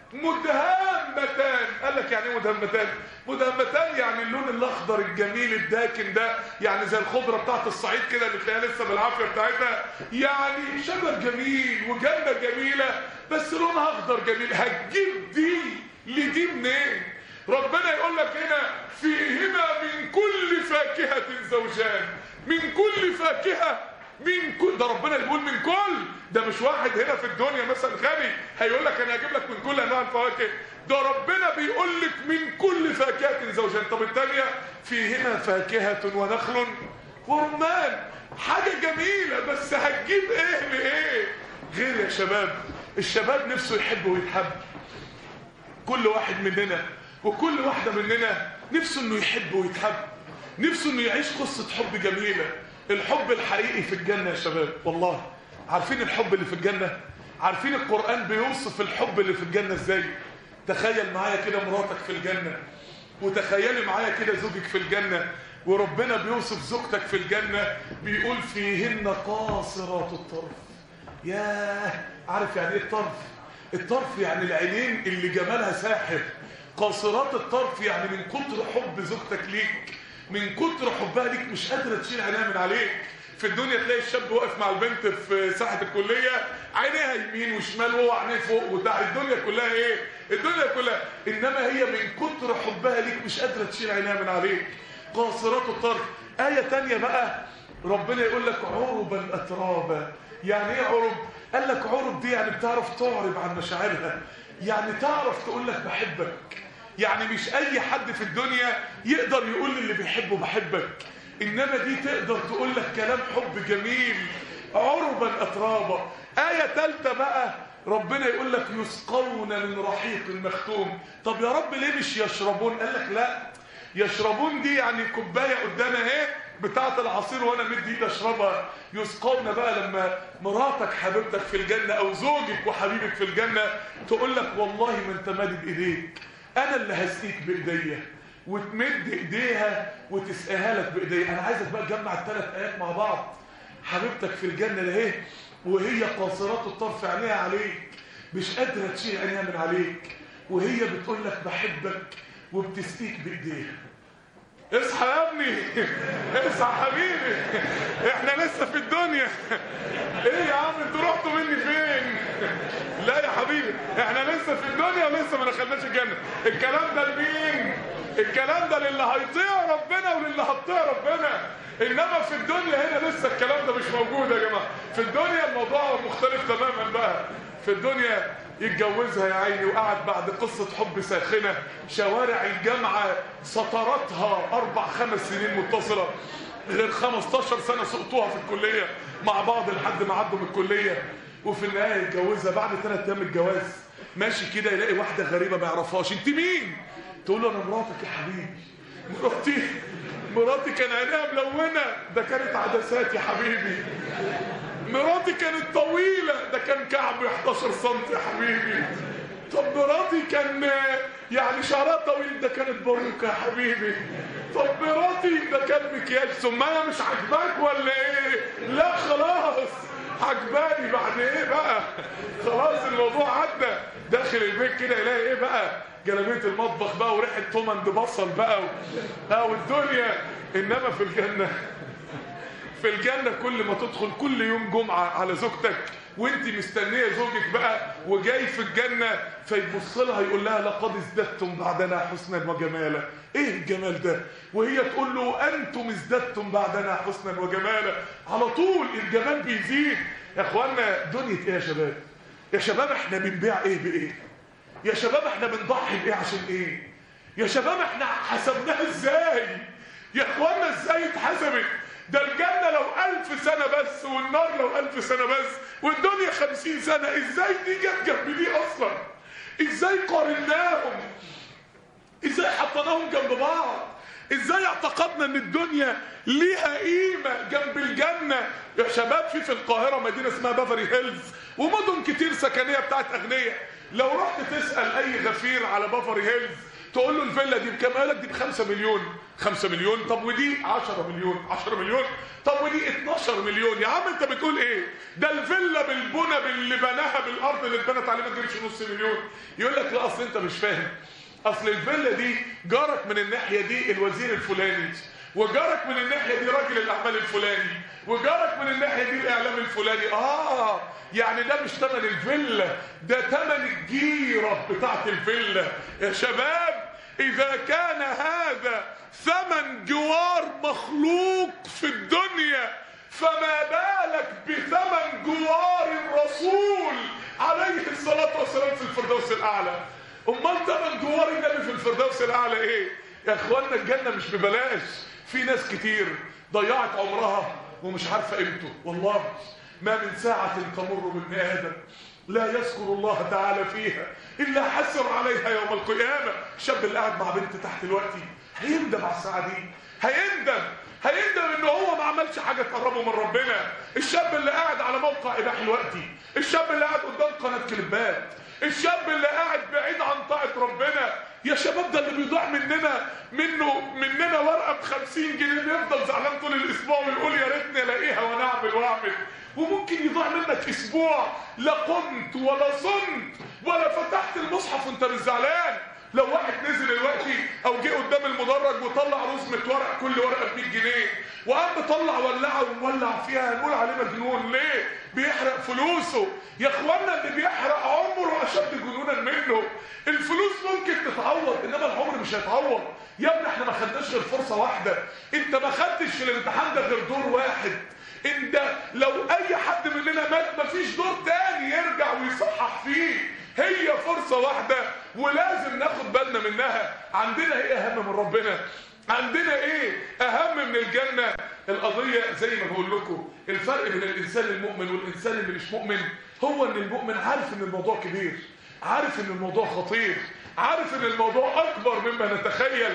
مدهامتان. قال لك يعني ايه مدهامتان؟ مدهامتان يعني اللون الاخضر الجميل الداكن ده، يعني زي الخضره بتاعت الصعيد كده اللي تلاقيها لسه بالعافيه بتاعتها، يعني شجر جميل وجنه جميله بس لونها اخضر جميل. هتجيب دي لدي منين؟ ربنا يقول لك هنا فيهما من كل فاكهه زوجان. من كل فاكهه، من كل، ده ربنا بيقول من كل، ده مش واحد هنا في الدنيا مثلا غني هيقول لك انا هجيب لك من كل انواع الفواكه، ده ربنا بيقول لك من كل فاكهه زوجان. طب الثانيه فيهما فاكهه ونخل ورمان، حاجه جميله بس هتجيب ايه لايه؟ غير يا شباب، الشباب نفسه يحب ويتحب، كل واحد مننا وكل واحده مننا نفسه انه يحب ويتحب، نفسه انه يعيش قصه حب جميله. الحب الحقيقي في الجنة يا شباب، والله عارفين الحب اللي في الجنة؟ عارفين القرآن بيوصف الحب اللي في الجنة ازاي؟ تخيل معايا كده مراتك في الجنة، وتخيلي معايا كده زوجك في الجنة، وربنا بيوصف زوجتك في الجنة بيقول فيهن قاصرات الطرف. ياه، عارف يعني ايه الطرف؟ الطرف يعني العينين اللي جمالها ساحر. قاصرات الطرف يعني من كتر حب زوجتك ليك، من كتر حبها ليك مش قادره تشيل عينيها من عليك. في الدنيا تلاقي الشاب واقف مع البنت في ساحه الكليه عينيها يمين وشمال وهو عينيه فوق وتحت، الدنيا كلها ايه؟ الدنيا كلها، انما هي من كتر حبها ليك مش قادره تشيل عينيها من عليك. قاصرات الطرف. ايه تانية بقى ربنا يقول لك عربا اترابا. يعني ايه عرب؟ قال لك عرب دي يعني بتعرف تعرب عن مشاعرها، يعني تعرف تقول لك بحبك. يعني مش اي حد في الدنيا يقدر يقول للي بيحبه بحبك، انما دي تقدر تقول لك كلام حب جميل. عربا اترابا. آية ثالثة بقى ربنا يقول لك يسقون من رحيق مختوم. طب يا رب ليه مش يشربون؟ قال لك لا، يشربون دي يعني كوبايه قدامنا اهي بتاعه العصير وانا مدي ايدي اشربها. يسقون بقى لما مراتك حبيبتك في الجنه او زوجك وحبيبك في الجنه تقول لك والله ما انت مادد ايديك، انا اللي هسقيك بايديا، وتمد ايديها وتسقيها لك بايديا. انا عايزك بقى تجمع الثلاث ايات مع بعض. حبيبتك في الجنه اهي وهي قاصرات الطرف عينيها عليك، مش قادره تشيل عينيها من عليك، وهي بتقول لك بحبك وبتسقيك بايديها. اصحى يا ابني، اصحى حبيبي، احنا لسه في الدنيا. ايه يا عم انتوا رحتوا مني فين؟ لا يا حبيبي احنا لسه في الدنيا ولسه ما دخلناش الجنه. الكلام ده لمين؟ الكلام ده للي هيطيع ربنا وللي هتطيع ربنا، انما في الدنيا هنا لسه الكلام ده مش موجود يا جماعه. في الدنيا الموضوع مختلف تماما بقى. في الدنيا يتجوزها يا عيني وقعد بعد قصة حب ساخنة شوارع الجامعة سطرتها أربع خمس سنين متصلة، غير خمستاشر سنة سقطوها في الكلية مع بعض لحد ما عدوا من الكلية، وفي النهاية يتجوزها بعد ثلاث أيام الجواز ماشي كده يلاقي واحدة غريبة ما يعرفهاش. أنت مين؟ تقول له أنا مراتك يا حبيبي. مراتي مراتي كان عينيها ملونة، ده كانت عدسات يا حبيبي. مراتي كانت طويلة، ده كان كعب احداشر سنتي يا حبيبي. طب مراتي كان يعني شعرها طويل، ده كانت باروكة يا حبيبي. طب مراتي ده كان مكياج. ثم انا مش عجباك ولا ايه؟ لا خلاص عجباني. بعد ايه بقى؟ خلاص الموضوع عدى. داخل البيت كده يلاقي ايه بقى؟ جلابيه المطبخ بقى وريحه تومند بصل بقى و... اه والدنيا. انما في الجنه، في الجنة كل ما تدخل كل يوم جمعة على زوجتك وانت مستنيه زوجك بقى وجاي في الجنه، فيبص لها يقول لها لقد ازددتم بعدنا حسنا وجمالا. ايه الجمال ده؟ وهي تقول له انتم ازددتم بعدنا حسنا وجمالا. على طول الجمال بيزيد. يا اخوانا دنيا ايه يا شباب؟ يا شباب احنا بنبيع ايه بايه؟ يا شباب احنا بنضحي بايه عشان ايه؟ يا شباب احنا حسبناها ازاي؟ يا اخوانا ازاي اتحسبت؟ ده الجنة لو ألف سنة بس، والنار لو ألف سنة بس، والدنيا خمسين سنة. ازاي دي جت جنب دي اصلا؟ ازاي قارناهم؟ ازاي حطيناهم جنب بعض؟ ازاي اعتقدنا ان الدنيا ليها قيمة جنب الجنة؟ يا شباب في في القاهرة مدينة اسمها بافاري هيلز، ومدن كتير سكنية بتاعت اغنياء. لو رحت تسأل اي غفير على بافاري هيلز تقول له الفيلا دي بكام؟ قال لك دي بخمسة مليون. خمسة مليون؟ طب ودي عشرة مليون. عشرة مليون؟ طب ودي اتناشر مليون. يا عم انت بتقول ايه؟ ده الفيلا بالبنى باللي بناها بالارض اللي اتبنت عليه ما تجيبش نص مليون. يقول لك لا اصل انت مش فاهم، اصل الفيلا دي جارك من الناحيه دي الوزير الفلاني، وجارك من الناحيه دي راجل الاعمال الفلاني، وجارك من الناحيه دي الاعلام الفلاني. اه يعني ده مش ثمن الفيلا، ده ثمن الجيره بتاعت الفيلا. يا شباب اذا كان هذا ثمن جوار مخلوق في الدنيا، فما بالك بثمن جوار الرسول عليه الصلاه والسلام في الفردوس الاعلى. امال ثمن جوار النبي في الفردوس الاعلى ايه؟ يا اخوانا الجنه مش ببلاش. في ناس كتير ضيعت عمرها ومش عارفه قيمته. والله ما من ساعه تمر بابن ادم لا يذكر الله تعالى فيها الا حسر عليها يوم القيامه. الشاب اللي قاعد مع بنت تحت دلوقتي هيندم على الساعه دي، هيندم هيندم ان هو ما عملش حاجه تقربه من ربنا. الشاب اللي قاعد على موقع اباحي دلوقتي، الشاب اللي قاعد قدام قناه كليبات، الشاب اللي قاعد بعيد عن طاعه ربنا. يا شباب ده اللي بيضيع مننا منه مننا ورقه ب خمسين جنيه بيفضل زعلان طول الاسبوع ويقول يا ريتني الاقيها وانا اعمل واعمل. وممكن يضيع منك اسبوع لا قمت ولا صمت ولا فتحت المصحف وانت مش زعلان. لو واحد نزل دلوقتي او جه قدام المدرج وطلع رزمه ورق، كل ورقه ب مية جنيه، وقام مطلع ولعه ومولع فيها، هنقول عليه مجنون. ليه؟ بيحرق فلوسه. يا اخوانا اللي بيحرق عمره اشد جنونا منه. الفلوس ممكن تتعوض انما العمر مش هيتعوض. يا ابني احنا ما خدناش غير فرصه واحده. انت ما خدتش في الامتحان ده غير دور واحد. انت لو اي حد مننا مات مفيش دور تاني يرجع ويصحح فيه. هي فرصه واحده ولازم ناخد بالنا منها. عندنا ايه اهم من ربنا؟ عندنا ايه اهم من الجنه؟ القضيه زي ما بقول لكم، الفرق بين الانسان المؤمن والانسان اللي مش مؤمن هو ان المؤمن عارف ان الموضوع كبير، عارف ان الموضوع خطير، عارف ان الموضوع اكبر مما نتخيل.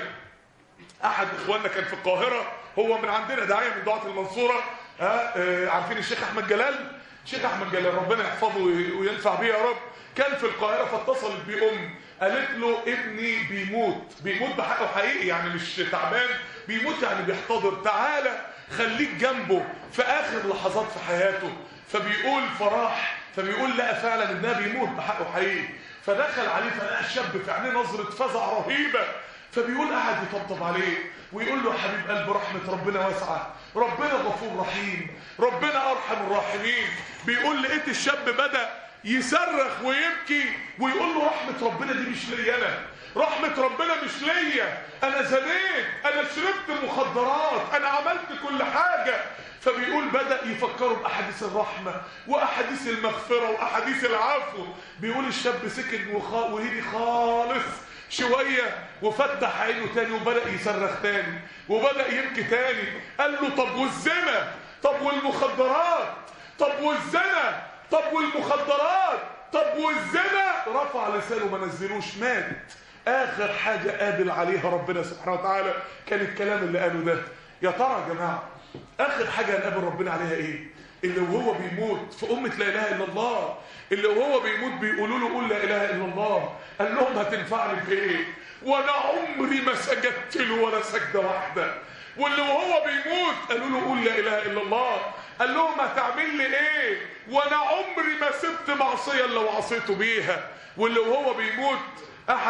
احد اخواننا كان في القاهره، هو من عندنا داعيه من دعاه المنصوره. ها آه عارفين الشيخ احمد جلال؟ الشيخ احمد جلال ربنا يحفظه وينفع بيه يا رب. كان في القاهره فاتصلت بام قالت له ابني بيموت، بيموت بحقه حقيقي يعني مش تعبان، بيموت يعني بيحتضر، تعالى خليك جنبه في اخر لحظات في حياته. فبيقول فراح، فبيقول لقى فعلا ابنها بيموت بحقه حقيقي. فدخل عليه فلقى الشاب في عينيه نظره فزع رهيبه. فبيقول قعد يطبطب عليه ويقول له يا حبيب قلب رحمه ربنا واسعه، ربنا غفور رحيم، ربنا ارحم الراحمين. بيقول لقيت الشاب بدا يصرخ ويبكي ويقول له رحمه ربنا دي مش ليا انا، رحمه ربنا مش ليا، انا زنيت، انا شربت مخدرات، انا عملت كل حاجه. فبيقول بدأ يفكروا بأحاديث الرحمة وأحاديث المغفرة وأحاديث العفو. بيقول الشاب سكت وهدي خالص شوية وفتح عينه تاني وبدأ يصرخ تاني وبدأ يبكي تاني. قال له طب والزنا؟ طب والمخدرات؟ طب والزنا؟ طب والمخدرات؟ طب والزنا؟ رفع لسانه ما نزلوش، مات. آخر حاجة قابل عليها ربنا سبحانه وتعالى كان الكلام اللي قاله ده. يا ترى يا جماعة آخر حاجة هنقابل ربنا عليها إيه؟ اللي وهو بيموت في أمة لا إله إلا الله، اللي وهو بيموت بيقولوا له قول لا إله إلا الله، قال لهم هتنفعني بإيه؟ وأنا عمري ما سجدت له ولا سجدة واحدة. واللي وهو بيموت قالوا له قول لا إله إلا الله، قال لهم هتعمل لي إيه؟ وأنا عمري ما سبت معصية إلا وعصيته بيها. واللي وهو بيموت أحد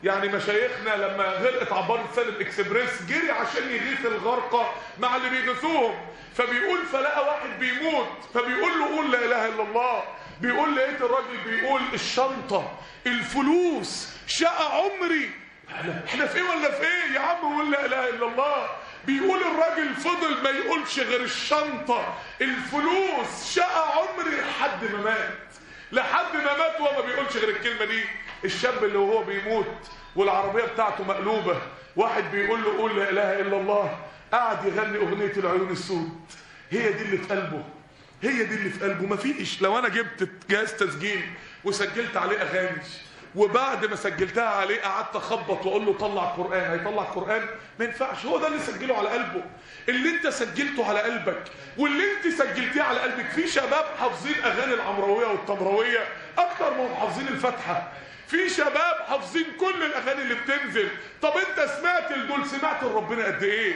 يعني مشايخنا لما غرقت عبارة سالم اكسبريس جري عشان يغيث الغرقى مع اللي بيغيثوهم، فبيقول فلقى واحد بيموت، فبيقول له قول لا اله الا الله. بيقول لقيت الراجل بيقول الشنطة، الفلوس، شقة عمري. احنا في ايه ولا في ايه يا عم؟ قول لا اله الا الله. بيقول الراجل فضل ما يقولش غير الشنطة، الفلوس، شقة عمري لحد ما مات. لحد ما مات وهو ما بيقولش غير الكلمة دي. الشاب اللي وهو بيموت والعربية بتاعته مقلوبة، واحد بيقول له قول لا اله الا الله، قعد يغني اغنية العيون السود. هي دي اللي في قلبه، هي دي اللي في قلبه. مفيش. لو انا جبت جهاز تسجيل وسجلت عليه اغاني وبعد ما سجلتها عليه قعدت اخبط واقول له طلع قرآن، هيطلع قرآن؟ ما ينفعش. هو ده اللي سجله على قلبه، اللي انت سجلته على قلبك واللي انت سجلتيه على قلبك. في شباب حافظين اغاني العمرويه والتمرويه اكتر ما هم حافظين الفاتحه. في شباب حافظين كل الاغاني اللي بتنزل. طب انت سمعت لدول، سمعت لربنا قد ايه؟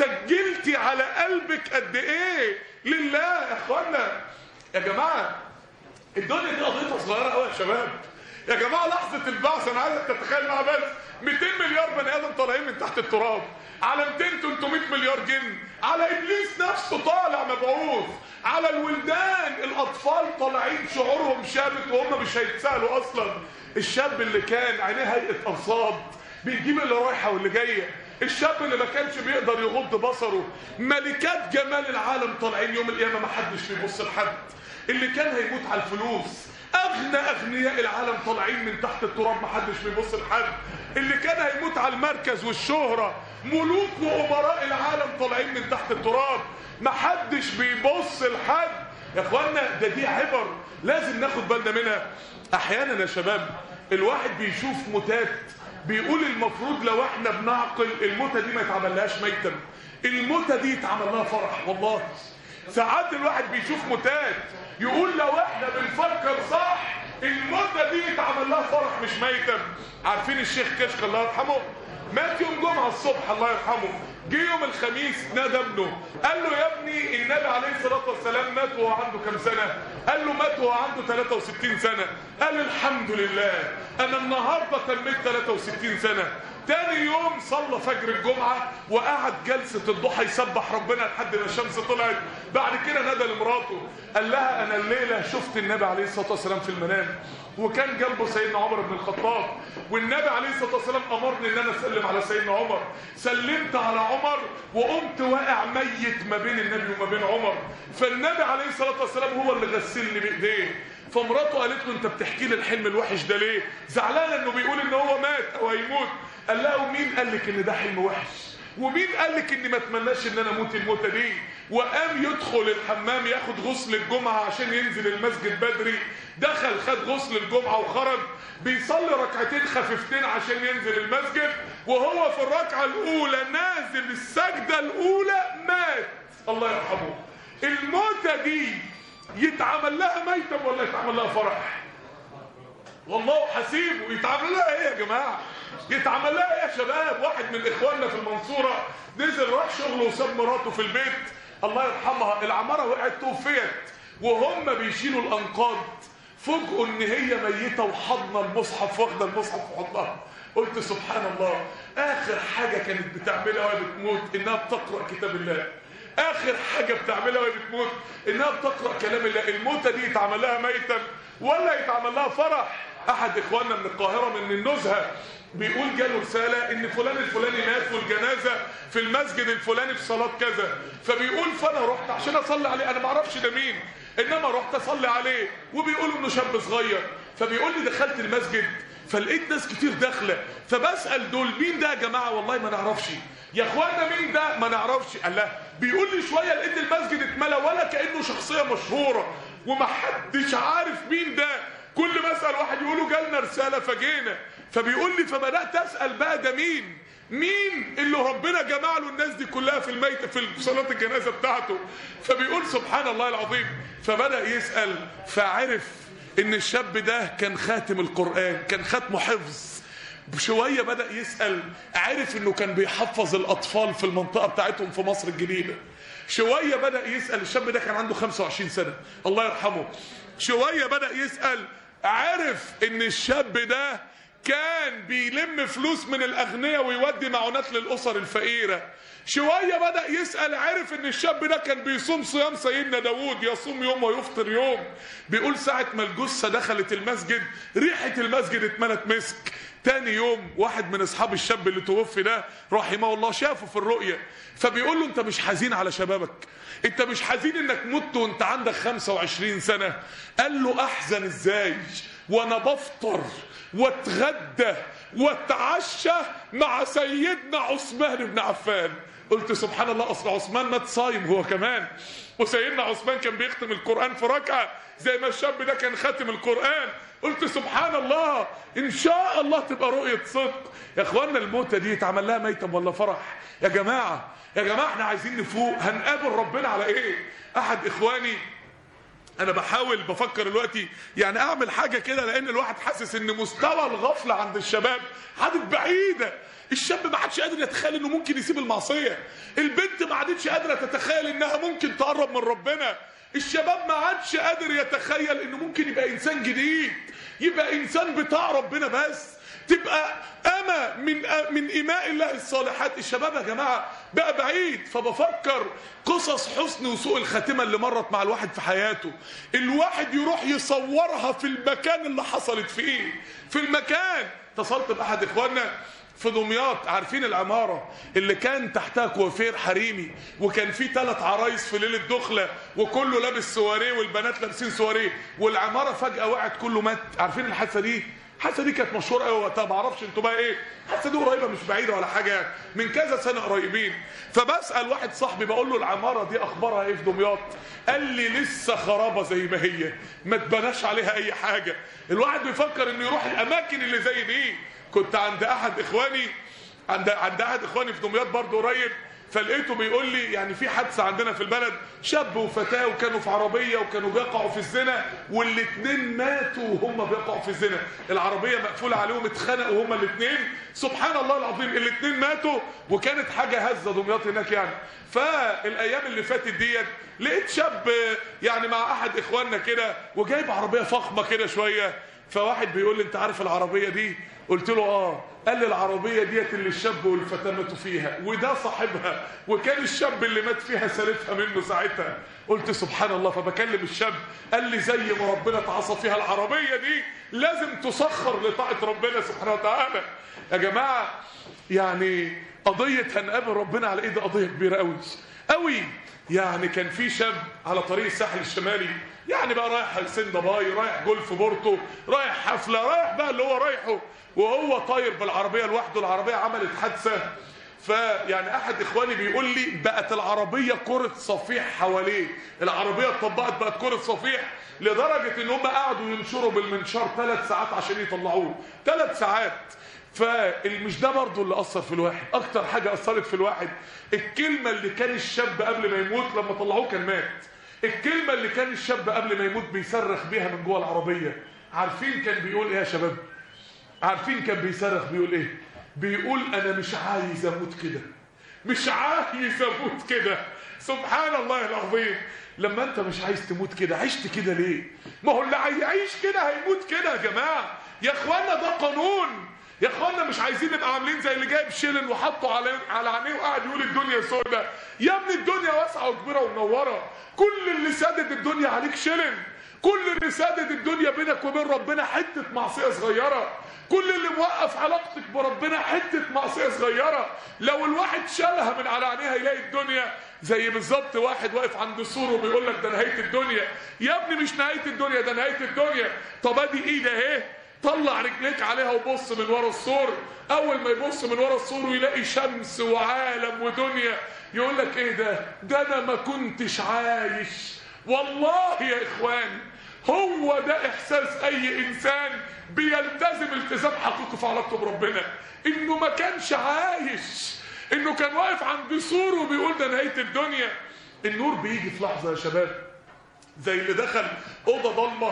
سجلتي على قلبك قد ايه لله يا اخوانا؟ يا جماعه الدنيا دي قضيتها صغيره قوي يا شباب. يا جماعه لحظه البعث انا عايزك تتخيل معايا بس مئتين مليار بني ادم طالعين من تحت التراب، على مئتين ثلاثمئة مليار جن، على ابليس نفسه طالع مبعوث، على الولدان الاطفال طالعين شعورهم شابت وهم مش هيتسالوا اصلا. الشاب اللي كان عينيه هيئه ارصاد بيجيب اللي رايحه واللي جايه، الشاب اللي ما كانش بيقدر يغض بصره، ملكات جمال العالم طالعين يوم القيامه ما حدش بيبص لحد، اللي كان هيموت على الفلوس، اغنى اغنياء العالم طالعين من تحت التراب ما حدش بيبص لحد، اللي كان هيموت على المركز والشهره، ملوك وامراء العالم طالعين من تحت التراب ما حدش بيبص لحد. يا اخوانا ده دي عبر لازم ناخد بالنا منها. احيانا يا شباب الواحد بيشوف موتات بيقول المفروض لو احنا بنعقل الموتة دي ما يتعملهاش ميتم، الموتة دي يتعمل لها فرح. والله ساعات الواحد بيشوف موتات يقول لو احنا بنفكر صح الموتة دي يتعمل لها فرح مش ميتم. عارفين الشيخ كشك الله يرحمه مات يوم جمعة الصبح الله يرحمه، جه يوم الخميس نادى ابنه قال له يا ابني النبي عليه الصلاة والسلام مات وهو عنده كام سنة؟ قال له مات وهو عنده ثلاثة وستين سنة. قال الحمد لله انا النهاردة تميت ثلاثة وستين سنة. تاني يوم صلى فجر الجمعة وقعد جلسة الضحى يسبح ربنا لحد ما الشمس طلعت. بعد كده نادى لمراته قال لها انا الليلة شفت النبي عليه الصلاة والسلام في المنام وكان جنبه سيدنا عمر بن الخطاب، والنبي عليه الصلاة والسلام امرني ان انا اسلم على سيدنا عمر. سلمت على عمر وقمت واقع ميت ما بين النبي وما بين عمر، فالنبي عليه الصلاة والسلام هو اللي غسلني بايديه. فمراته قالت له انت بتحكي لي الحلم الوحش ده ليه؟ زعلانه انه بيقول ان هو مات او هيموت. قال لها ومين قال لك ان ده حلم وحش؟ ومين قال لك اني ما اتمناش ان انا اموت الموتة دي؟ وقام يدخل الحمام ياخد غسل الجمعة عشان ينزل المسجد بدري. دخل خد غسل الجمعة وخرج بيصلي ركعتين خفيفتين عشان ينزل المسجد، وهو في الركعة الاولى نازل السجدة الاولى مات الله يرحمه. الموتة دي يتعمل لها ميتم ولا يتعمل لها فرح؟ والله حسيبه يتعمل لها ايه يا جماعه؟ يتعمل لها ايه يا شباب؟ واحد من اخواننا في المنصوره نزل راح شغله وساب مراته في البيت الله يرحمها، العماره وقعت توفيت وهم بيشيلوا الانقاض فوجئوا ان هي ميته وحضنه المصحف، واخده المصحف في حضنها. قلت سبحان الله، اخر حاجه كانت بتعملها وهي بتموت انها بتقرا كتاب الله. اخر حاجه بتعملها وهي بتموت انها بتقرا كلام الله. الموتة دي يتعمل لها ميتم ولا يتعمل لها فرح؟ احد اخواننا من القاهره من النزهه بيقول جاله رساله ان فلان الفلاني مات والجنازه في المسجد الفلاني في صلاه كذا، فبيقول فانا رحت عشان اصلي عليه، انا ما اعرفش ده مين انما رحت اصلي عليه، وبيقولوا انه شاب صغير. فبيقول لي دخلت المسجد فلقيت ناس كتير داخله، فبسال دول مين ده يا جماعه؟ والله ما نعرفش يا اخوانا مين ده؟ ما نعرفش. قال لا بيقول لي شويه لقيت المسجد اتملى ولا كانه شخصيه مشهوره ومحدش عارف مين ده. كل ما اسال واحد يقولوا جالنا رساله فجينا. فبيقول لي فبدات اسال بقى ده مين؟ مين اللي ربنا جمع له الناس دي كلها في الميت في صلاه الجنازه بتاعته؟ فبيقول سبحان الله العظيم، فبدا يسال فعرف ان الشاب ده كان خاتم القرآن، كان ختمه حفظ. بشويه بدا يسال عرف انه كان بيحفظ الاطفال في المنطقه بتاعتهم في مصر الجديده. شويه بدا يسال، الشاب ده كان عنده خمسة وعشرين سنه الله يرحمه. شويه بدا يسال عرف ان الشاب ده كان بيلم فلوس من الاغنياء ويودي معونات للاسر الفقيره. شويه بدأ يسأل، عرف ان الشاب ده كان بيصوم صيام سيدنا داود، يصوم يوم ويفطر يوم. بيقول ساعة ما الجثة دخلت المسجد ريحة المسجد اتملت مسك. تاني يوم واحد من اصحاب الشاب اللي توفي ده رحمه الله شافه في الرؤية، فبيقول له انت مش حزين على شبابك؟ انت مش حزين انك مت وانت عندك خمسة وعشرين سنة؟ قال له احزن ازاي وانا بفطر واتغدى واتعشى مع سيدنا عثمان بن عفان. قلت سبحان الله، اصل عثمان مات صايم هو كمان، وسيدنا عثمان كان بيختم القرآن في ركعة زي ما الشاب ده كان ختم القرآن. قلت سبحان الله، ان شاء الله تبقى رؤية صدق. يا اخوانا الموتة دي يتعمل لها ميتم ولا فرح؟ يا جماعة يا جماعة احنا عايزين نفوق، هنقابل ربنا على ايه؟ احد اخواني، انا بحاول بفكر دلوقتي يعني اعمل حاجة كده، لان الواحد حاسس ان مستوى الغفلة عند الشباب حاجة بعيدة. الشاب ما عادش قادر يتخيل انه ممكن يسيب المعصية، البنت ما عادتش قادرة تتخيل انها ممكن تقرب من ربنا، الشباب ما عادش قادر يتخيل انه ممكن يبقى انسان جديد، يبقى انسان بتاع ربنا بس، تبقى أما من من إماء الله الصالحات. الشباب يا جماعة بقى بعيد. فبفكر قصص حسن وسوء الخاتمة اللي مرت مع الواحد في حياته، الواحد يروح يصورها في المكان اللي حصلت فيه، في المكان. اتصلت بأحد إخواننا في دمياط، عارفين العمارة اللي كان تحتها كوافير حريمي، وكان في ثلاث عرايس في ليلة دخلة وكله لابس سواريه والبنات لابسين سواريه، والعمارة فجأة وقعت كله مات. عارفين الحادثة دي؟ الحادثة دي كانت مشهورة قوي وقتها، ما اعرفش انتوا بقى ايه. الحادثة دي قريبة مش بعيدة ولا حاجة، من كذا سنة قريبين. فبسأل واحد صاحبي بقول له العمارة دي اخبارها ايه في دمياط؟ قال لي لسه خرابة زي ما هي، ما اتبناش عليها اي حاجة. الواحد بيفكر انه يروح الاماكن اللي زي دي. كنت عند احد اخواني عند عند احد اخواني في دمياط برضه قريب، فلقيته بيقول لي يعني في حادثه عندنا في البلد، شاب وفتاه وكانوا في عربيه وكانوا بيقعوا في الزنا، والاثنين ماتوا وهم بيقعوا في الزنا. العربيه مقفوله عليهم، اتخنقوا هما الاثنين، سبحان الله العظيم الاثنين ماتوا. وكانت حاجه هزه دمياط هناك يعني. فالايام اللي فاتت ديت لقيت شاب يعني مع احد اخواننا كده وجايب عربيه فخمه كده شويه، فواحد بيقول لي انت عارف العربيه دي؟ قلت له اه. قال لي العربيه ديت اللي الشاب والفتاه ماتوا فيها، وده صاحبها، وكان الشاب اللي مات فيها سالفها منه ساعتها. قلت سبحان الله. فبكلم الشاب قال لي زي ما ربنا تعصى فيها العربيه دي لازم تسخر لطاعه ربنا سبحانه وتعالى. يا جماعه يعني قضيه هنقابل ربنا على ايه، دي قضيه كبيره قوي قوي. يعني كان في شاب على طريق الساحل الشمالي، يعني بقى رايح هلسين دبي، رايح جولف بورتو، رايح حفله، رايح بقى اللي هو رايحه، وهو طاير بالعربيه لوحده. العربيه عملت حادثه. فيعني احد اخواني بيقول لي بقت العربيه كره صفيح حواليه، العربيه اتطبقت بقت كره صفيح، لدرجه ان هم قعدوا ينشروا بالمنشار ثلاث ساعات عشان يطلعوه، ثلاث ساعات. فمش ده برضه اللي اثر في الواحد، اكتر حاجه اثرت في الواحد الكلمه اللي كان الشاب قبل ما يموت لما طلعوه كان مات، الكلمه اللي كان الشاب قبل ما يموت بيصرخ بيها من جوه العربيه. عارفين كان بيقول ايه يا شباب؟ عارفين كان بيصرخ بيقول ايه؟ بيقول انا مش عايز اموت كده، مش عايز اموت كده. سبحان الله العظيم. لما انت مش عايز تموت كده عشت كده ليه؟ ما هو اللي هيعيش كده هيموت كده يا جماعه. يا اخوانا ده قانون. يا اخوانا مش عايزين نبقى عاملين زي اللي جايب شيلن وحطه على على عينيه وقاعد يقول الدنيا سودة. يا ابني الدنيا واسعه وكبيره ومنوره، كل اللي سادد الدنيا عليك شيلن، كل اللي سادد الدنيا بينك وبين ربنا حته معصيه صغيره، كل اللي موقف علاقتك بربنا حته معصيه صغيره. لو الواحد شالها من على عينيه هيلاقي الدنيا زي بالظبط واحد واقف عند سور وبيقول لك ده نهايه الدنيا. يا ابني مش نهايه الدنيا، ده نهايه الدنيا. طب ادي ايد اهي، طلع رجليك عليها وبص من ورا السور. اول ما يبص من ورا السور ويلاقي شمس وعالم ودنيا يقول لك ايه ده؟ ده انا ما كنتش عايش. والله يا اخوان هو ده احساس اي انسان بيلتزم التزام حقيقي في علاقته بربنا، انه ما كانش عايش، انه كان واقف عند سور وبيقول ده نهايه الدنيا. النور بيجي في لحظه يا شباب، زي اللي دخل اوضه ضلمه،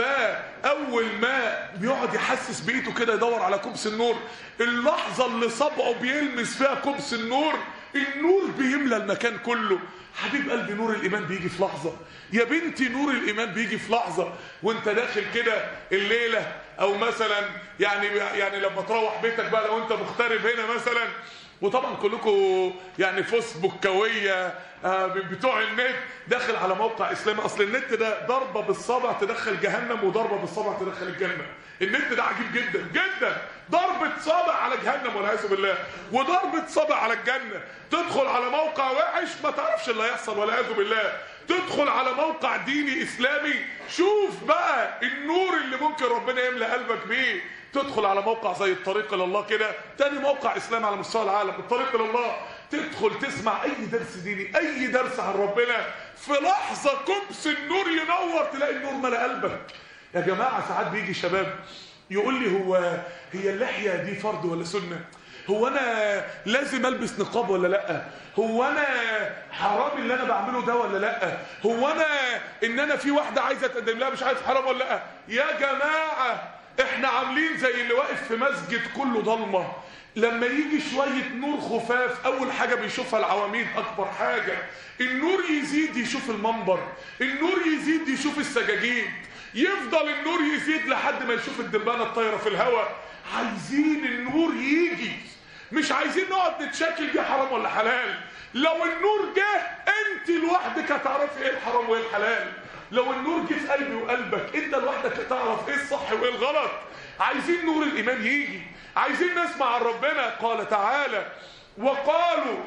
فاول ما بيقعد يحسس بايده كده يدور على كبس النور، اللحظه اللي صبعه بيلمس فيها كبس النور النور بيملى المكان كله. حبيب قلبي نور الايمان بيجي في لحظه، يا بنتي نور الايمان بيجي في لحظه. وانت داخل كده الليله او مثلا يعني يعني لما تروح بيتك بقى لو انت مغترب هنا مثلا، وطبعا كلكم يعني فيسبوكاويه بتوع النت، داخل على موقع اسلامي. اصل النت ده ضربه بالصبع تدخل جهنم وضربه بالصبع تدخل الجنه. النت ده عجيب جدا جدا، ضربه صبع على جهنم والعياذ بالله، وضربه صبع على الجنه. تدخل على موقع وحش ما تعرفش اللي هيحصل والعياذ بالله، تدخل على موقع ديني اسلامي شوف بقى النور اللي ممكن ربنا يملى قلبك بيه. تدخل على موقع زي الطريق الى الله كده، تاني موقع اسلامي على مستوى العالم، الطريق الى الله، تدخل تسمع اي درس ديني، اي درس عن ربنا، في لحظه كبس النور ينور، تلاقي النور ملأ قلبك. يا جماعه ساعات بيجي شباب يقول لي هو هي اللحيه دي فرض ولا سنه؟ هو انا لازم البس نقاب ولا لا؟ هو انا حرام اللي انا بعمله ده ولا لا؟ هو انا ان انا في واحده عايزه اتقدم لها مش عارف حرام ولا لا؟ يا جماعه احنا عاملين زي اللي واقف في مسجد كله ضلمه، لما يجي شويه نور خفاف اول حاجه بيشوفها العواميد، اكبر حاجه النور يزيد يشوف المنبر، النور يزيد يشوف السجاجيد، يفضل النور يزيد لحد ما يشوف الدبانه الطايره في الهواء. عايزين النور يجي، مش عايزين نقعد نتشكل دي حرام ولا حلال. لو النور جه انت لوحدك هتعرفي ايه الحرام وايه الحلال. لو النور جه في قلبي وقلبك انت لوحدك هتعرف ايه الصح وايه الغلط. عايزين نور الايمان يجي، عايزين نسمع عن ربنا. قال تعالى وقالوا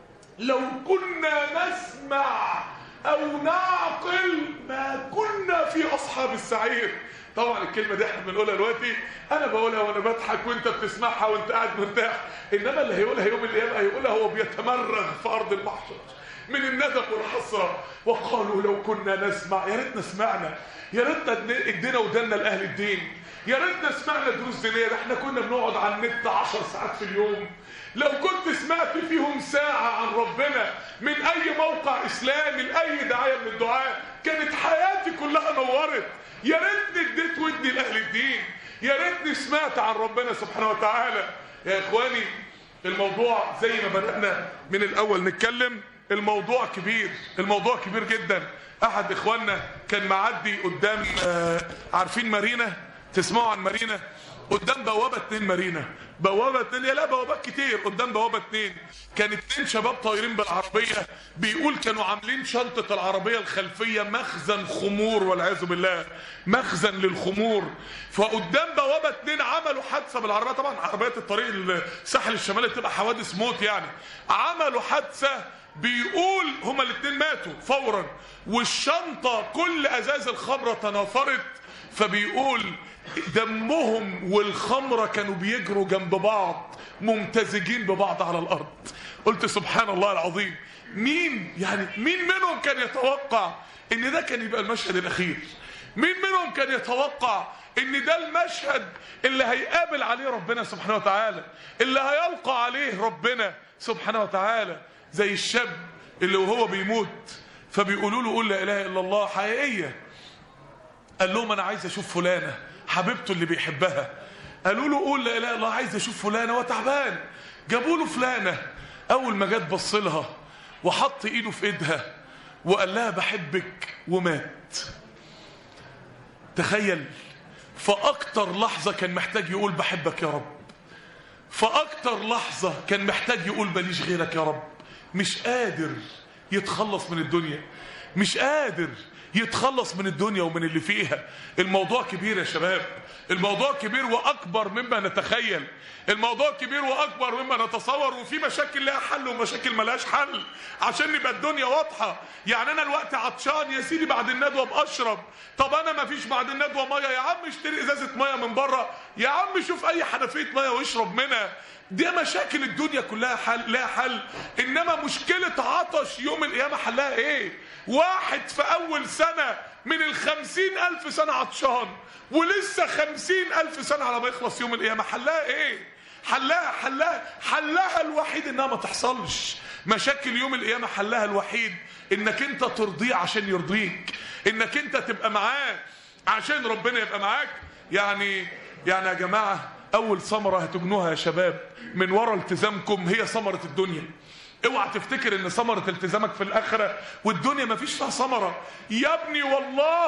لو كنا نسمع او نعقل ما كنا في اصحاب السعير. طبعا الكلمه دي احنا بنقولها دلوقتي، انا بقولها وانا بضحك وانت بتسمعها وانت قاعد مرتاح، انما اللي هيقولها يوم القيامه هيقولها هو بيتمرغ في ارض المحشر من الندم والحسره. وقالوا لو كنا نسمع، يا ريتنا سمعنا، يا ريتنا ادينا ودنا لاهل الدين، يا ريتنا سمعنا دروس دينيه. احنا كنا بنقعد على النت عشر ساعات في اليوم، لو كنت سمعت فيهم ساعه عن ربنا من اي موقع اسلامي لاي داعيه من الدعاء كانت حياتي كلها نورت. يا ريتني اديت ودني لاهل الدين، يا ريتني سمعت عن ربنا سبحانه وتعالى. يا اخواني الموضوع زي ما بدأنا من الاول نتكلم، الموضوع كبير، الموضوع كبير جدا. احد اخواننا كان معدي قدام آه عارفين مارينا؟ تسمعوا عن مارينا؟ قدام بوابه اتنين مارينا، بوابه اتنين، يا لا بوابات كتير، قدام بوابه اتنين كان اتنين شباب طايرين بالعربيه، بيقول كانوا عاملين شنطه العربيه الخلفيه مخزن خمور والعياذ بالله، مخزن للخمور. فقدام بوابه اتنين عملوا حادثه بالعربيه، طبعا عربيات الطريق الساحل الشمالي بتبقى حوادث موت يعني، عملوا حادثه بيقول هما الاتنين ماتوا فورا، والشنطه كل ازاز الخمره تناثرت. فبيقول دمهم والخمره كانوا بيجروا جنب بعض ممتزجين ببعض على الارض. قلت سبحان الله العظيم، مين يعني مين منهم كان يتوقع ان ده كان يبقى المشهد الاخير؟ مين منهم كان يتوقع ان ده المشهد اللي هيقابل عليه ربنا سبحانه وتعالى، اللي هيلقى عليه ربنا سبحانه وتعالى؟ زي الشاب اللي وهو بيموت فبيقولوا له قول لا اله الا الله حقيقيه، قال لهم انا عايز اشوف فلانه حبيبته اللي بيحبها. قالوا له قول لا اله الا الله عايز اشوف فلانه وتعبان. جابوا له فلانه، اول ما جت بص لها وحط ايده في ايدها وقال لها بحبك ومات. تخيل، فاكتر لحظه كان محتاج يقول بحبك يا رب، فاكتر لحظه كان محتاج يقول ماليش غيرك يا رب. مش قادر يتخلص من الدنيا، مش قادر يتخلص من الدنيا ومن اللي فيها. الموضوع كبير يا شباب، الموضوع كبير واكبر مما نتخيل، الموضوع كبير واكبر مما نتصور، وفي مشاكل لها حل ومشاكل ملهاش حل عشان نبقى الدنيا واضحه. يعني انا الوقت عطشان يا سيدي بعد الندوه باشرب، طب انا ما فيش بعد الندوه ميه، يا عم اشتري ازازه ميه من بره، يا عم شوف اي حنفيه ميه واشرب منها. دي مشاكل الدنيا كلها حل لها حل، انما مشكله عطش يوم القيامه حلها ايه؟ واحد في اول سنه من الخمسين الف سنه عطشان ولسه خمسين الف سنه على ما يخلص يوم القيامه، حلها ايه؟ حلها حلها حلها الوحيد انها ما تحصلش. مشاكل يوم القيامه حلها الوحيد انك انت ترضيه عشان يرضيك، انك انت تبقى معاه عشان ربنا يبقى معاك. يعني يعني يا جماعه اول ثمره هتجنوها يا شباب من ورا التزامكم هي ثمره الدنيا. اوعى تفتكر ان ثمره التزامك في الاخره والدنيا ما فيش فيها ثمره. يا ابني والله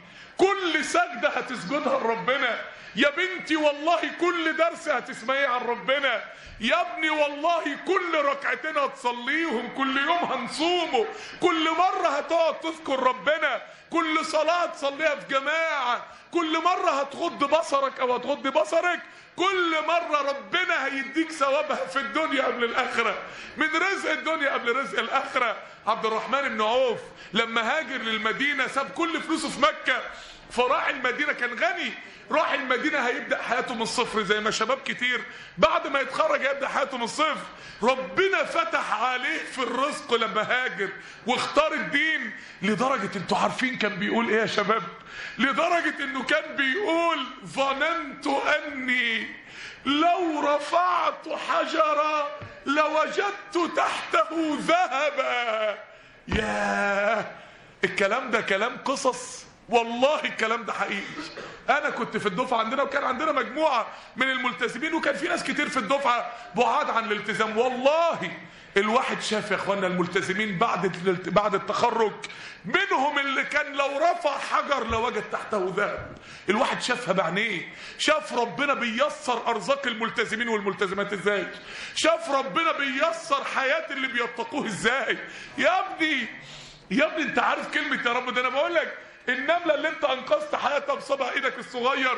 كل سجدة هتسجدها لربنا. يا بنتي والله كل درس هتسمعيه عن ربنا. يا ابني والله كل ركعتين هتصليهم، كل يوم هنصومه، كل مرة هتقعد تذكر ربنا، كل صلاة تصليها في جماعة، كل مرة هتغض بصرك او هتغض بصرك، كل مرة ربنا هيديك ثوابها في الدنيا قبل الآخرة، من رزق الدنيا قبل رزق الآخرة. عبد الرحمن بن عوف لما هاجر للمدينة ساب كل فلوسه في مكة، فراح المدينة، كان غني، راح المدينة هيبدأ حياته من الصفر زي ما شباب كتير بعد ما يتخرج يبدأ حياته من الصفر. ربنا فتح عليه في الرزق لما هاجر واختار الدين، لدرجة انتوا عارفين كان بيقول ايه يا شباب؟ لدرجة انه كان بيقول ظننت اني لو رفعت حجرا لوجدت تحته ذهبا. ياه، الكلام ده كلام قصص، والله الكلام ده حقيقي. انا كنت في الدفعه عندنا وكان عندنا مجموعه من الملتزمين، وكان في ناس كتير في الدفعه بعاد عن الالتزام. والله الواحد شاف يا اخوانا الملتزمين بعد بعد التخرج منهم اللي كان لو رفع حجر لوجد تحته ذهب. الواحد شافها بعينيه، شاف ربنا بيسر ارزاق الملتزمين والملتزمات ازاي، شاف ربنا بيسر حياه اللي بيتقوه ازاي. يا ابني يا ابني انت عارف كلمه يا رب ده؟ انا بقول لك النملة اللي انت انقذت حياتها بصبع ايدك الصغير،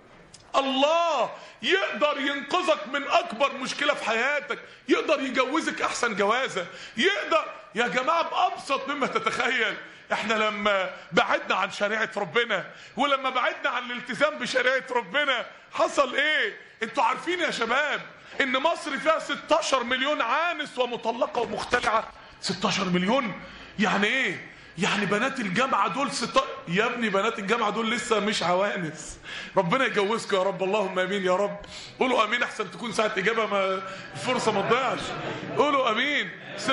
الله يقدر ينقذك من اكبر مشكلة في حياتك، يقدر يجوزك احسن جوازة، يقدر يا جماعة بابسط مما تتخيل. احنا لما بعدنا عن شريعة ربنا ولما بعدنا عن الالتزام بشريعة ربنا حصل ايه؟ انتوا عارفين يا شباب ان مصر فيها ستاشر مليون عانس ومطلقة ومختلعة؟ ستاشر مليون يعني ايه؟ يعني بنات الجامعة دول ستة. يا ابني بنات الجامعة دول لسه مش عوانس. ربنا يجوزكم يا رب، اللهم امين يا رب. قولوا امين احسن تكون ساعة اجابة ما الفرصة ما تضيعش. قولوا امين.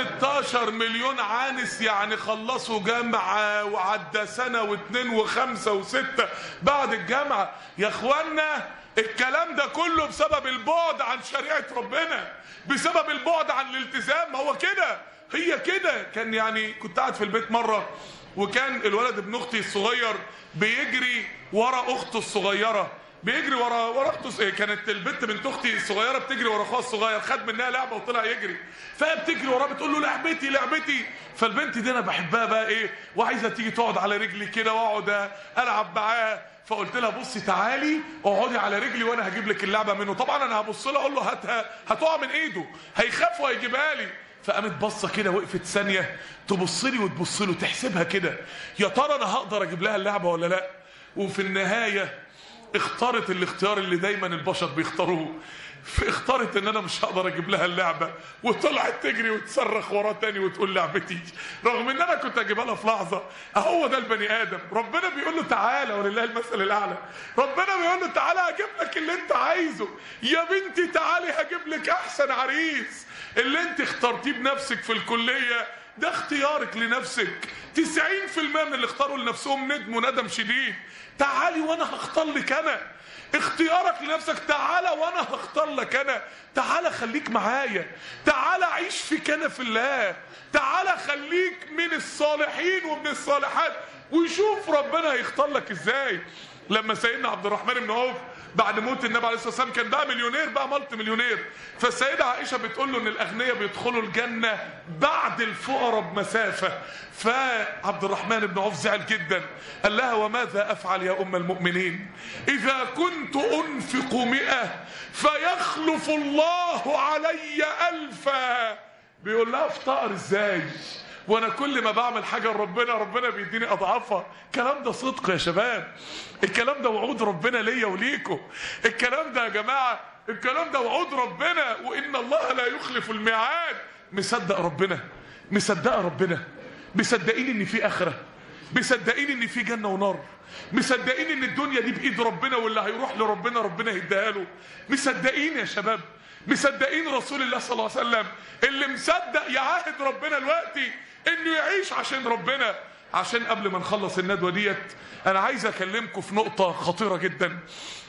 ستاشر مليون عانس يعني خلصوا جامعة وعدى سنة واثنين وخمسة وستة بعد الجامعة. يا اخوانا الكلام ده كله بسبب البعد عن شريعة ربنا، بسبب البعد عن الالتزام. هو كده، هي كده. كان يعني كنت قاعد في البيت مرة وكان الولد ابن اختي الصغير بيجري ورا اخته الصغيرة، بيجري ورا ورا اخته. كانت البنت بنت اختي الصغيرة بتجري ورا اخوها الصغير، خد منها لعبة وطلع يجري، فهي بتجري وراه بتقول له لعبتي لعبتي. فالبنت دي انا بحبها بقى ايه، وعايزة تيجي تقعد على رجلي كده واقعد العب معاها. فقلت لها بصي تعالي اقعدي على رجلي وانا هجيب لك اللعبة منه. طبعا انا هبص له اقول له هاتها، هتقع من ايده، هيخاف وهيجيبها لي. فقامت بصه كده، وقفت ثانيه تبص لي وتبص له تحسبها كده، يا ترى انا هقدر اجيب لها اللعبه ولا لا؟ وفي النهايه اختارت الاختيار اللي دايما البشر بيختاروه، اختارت ان انا مش هقدر اجيب لها اللعبه، وطلعت تجري وتصرخ وراه تاني وتقول لعبتي، رغم ان انا كنت اجيبها لها في لحظه. اهو ده البني ادم، ربنا بيقول له تعالى ولله المثل الاعلى، ربنا بيقول له تعالى هجيب لك اللي انت عايزه. يا بنتي تعالي هجيب لك احسن عريس. اللي انت اخترتيه بنفسك في الكليه ده اختيارك لنفسك. تسعين في المية من اللي اختاروا لنفسهم ندموا ندم شديد. تعالي وانا هختار لك انا. اختيارك لنفسك، تعالى وانا هختار لك انا. تعالى خليك معايا، تعالى عيش في كنف الله، تعالى خليك من الصالحين ومن الصالحات، وشوف ربنا هيختار لك ازاي. لما سيدنا عبد الرحمن بن عوف بعد موت النبي عليه الصلاه والسلام كان بقى مليونير، بقى مالتي مليونير، فالسيده عائشه بتقول له ان الاغنياء بيدخلوا الجنه بعد الفقراء بمسافه. فعبد الرحمن بن عوف زعل جدا، قال لها وماذا افعل يا ام المؤمنين اذا كنت انفق مئة فيخلف الله علي الفا. بيقول لها افتقر ازاي وانا كل ما بعمل حاجه لربنا ربنا بيديني اضعافها؟ الكلام ده صدق يا شباب، الكلام ده وعود ربنا ليا وليكم، الكلام ده يا جماعه الكلام ده وعود ربنا، وان الله لا يخلف الميعاد. مصدق ربنا، مصدقه ربنا، مصدقين ان في اخره، مصدقين ان في جنه ونار، مصدقين ان الدنيا دي بايد ربنا واللي هيروح لربنا ربنا هيديها له. مصدقين يا شباب، مصدقين رسول الله صلى الله عليه وسلم اللي مصدق يعاهد ربنا دلوقتي انه يعيش عشان ربنا. عشان قبل ما نخلص الندوه ديت انا عايز اكلمكم في نقطه خطيره جدا،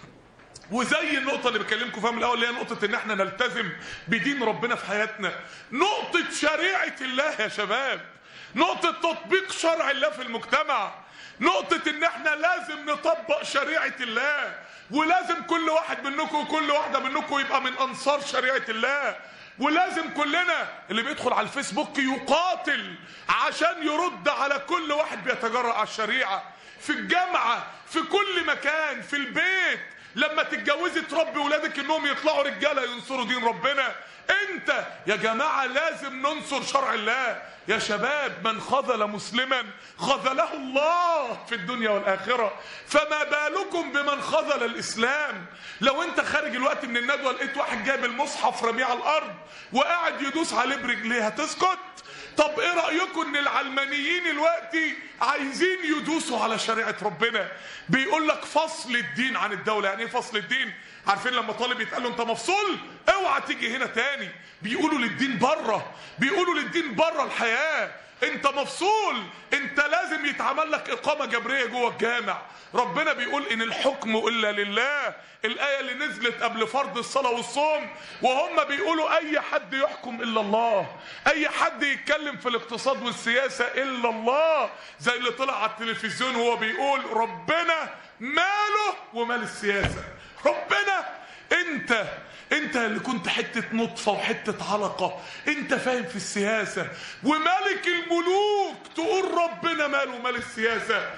وزي النقطه اللي بكلمكم فيها من الاول اللي هي نقطه ان احنا نلتزم بدين ربنا في حياتنا، نقطه شريعه الله يا شباب، نقطه تطبيق شرع الله في المجتمع. نقطة ان احنا لازم نطبق شريعة الله، ولازم كل واحد منكم وكل واحدة منكم يبقى من انصار شريعة الله، ولازم كلنا اللي بيدخل على الفيسبوك يقاتل عشان يرد على كل واحد بيتجرأ على الشريعة، في الجامعة، في كل مكان، في البيت، لما تتجوزي تربي ولادك انهم يطلعوا رجالة ينصروا دين ربنا. انت يا جماعة لازم ننصر شرع الله. يا شباب، من خذل مسلما خذله الله في الدنيا والآخرة، فما بالكم بمن خذل الإسلام؟ لو انت خارج الوقت من الندوة لقيت واحد جايب المصحف رميه على الأرض وقاعد يدوس عليه برجليه، هتسكت؟ طب ايه رأيكم ان العلمانيين الوقتي عايزين يدوسوا على شريعة ربنا؟ بيقول لك فصل الدين عن الدولة. يعني ايه فصل الدين؟ عارفين لما طالب يتقال له انت مفصول اوعى تيجي هنا تاني، بيقولوا للدين بره، بيقولوا للدين بره الحياة، انت مفصول، انت لازم يتعمل لك اقامة جبرية جوه الجامع. ربنا بيقول ان الحكم الا لله، الآية اللي نزلت قبل فرض الصلاة والصوم، وهم بيقولوا اي حد يحكم الا الله، اي حد يتكلم في الاقتصاد والسياسة الا الله، زي اللي طلع على التلفزيون وهو بيقول ربنا ماله ومال السياسة. ربنا انت انت اللي كنت حتة نطفة وحتة علقة، انت فاهم في السياسة وملك الملوك تقول ربنا ماله ومال السياسة؟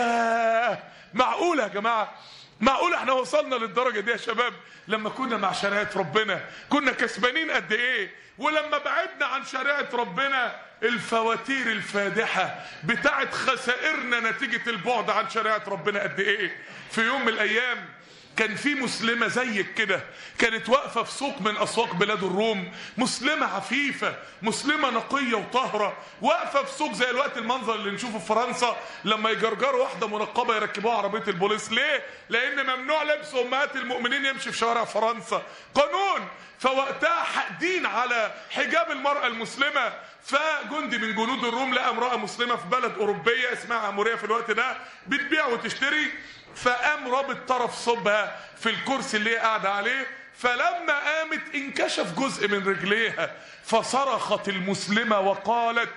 يا معقولة يا جماعة؟ معقولة احنا وصلنا للدرجة دي يا شباب؟ لما كنا مع شريعة ربنا كنا كسبانين قد ايه، ولما بعدنا عن شريعة ربنا الفواتير الفادحة بتاعت خسائرنا نتيجة البعد عن شريعة ربنا قد ايه. في يوم من الايام كان في مسلمة زيك كده، كانت واقفة في سوق من أسواق بلاد الروم، مسلمة عفيفة، مسلمة نقية وطاهرة، واقفة في سوق زي الوقت المنظر اللي نشوفه في فرنسا لما يجرجروا واحدة منقبة يركبوها عربية البوليس. ليه؟ لأن ممنوع لبس أمهات المؤمنين يمشي في شوارع فرنسا، قانون. فوقتها حاقدين على حجاب المرأة المسلمة، فجندي من جنود الروم لقى امرأة مسلمة في بلد أوروبية اسمها أمورية في الوقت ده بتبيع وتشتري، فقام رابط طرف صبها في الكرسي اللي هي قاعده عليه، فلما قامت انكشف جزء من رجليها، فصرخت المسلمه وقالت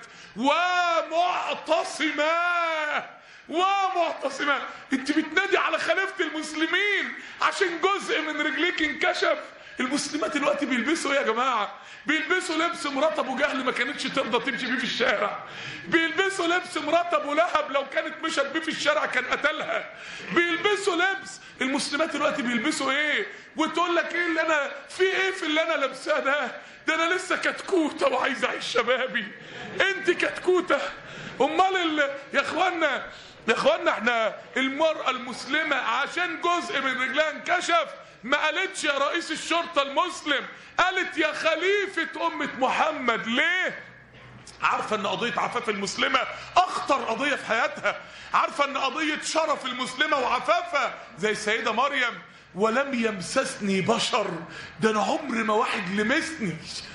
ومعتصمه ومعتصمه، انت بتنادي على خليفه المسلمين عشان جزء من رجليك انكشف؟ المسلمات دلوقتي بيلبسوا ايه يا جماعه؟ بيلبسوا لبس مرات ابو جهل ما كانتش ترضى تمشي بيه في الشارع، بيلبسوا لبس مرات ابو لهب لو كانت مشت بيه في الشارع كان قتلها، بيلبسوا لبس. المسلمات دلوقتي بيلبسوا ايه؟ وتقول لك ايه اللي انا في ايه في اللي انا لابساه ده؟ ده انا لسه كتكوته وعايز اعيش شبابي. انت كتكوته؟ امال ال... يا اخوانا يا اخوانا احنا المرأة المسلمة عشان جزء من رجلها انكشف ما قالتش يا رئيس الشرطة المسلم، قالت يا خليفة أمة محمد. ليه؟ عارفة ان قضية عفاف المسلمة اخطر قضية في حياتها، عارفة ان قضية شرف المسلمة وعفافها زي السيدة مريم، ولم يمسسني بشر، ده انا عمر ما واحد لمسني،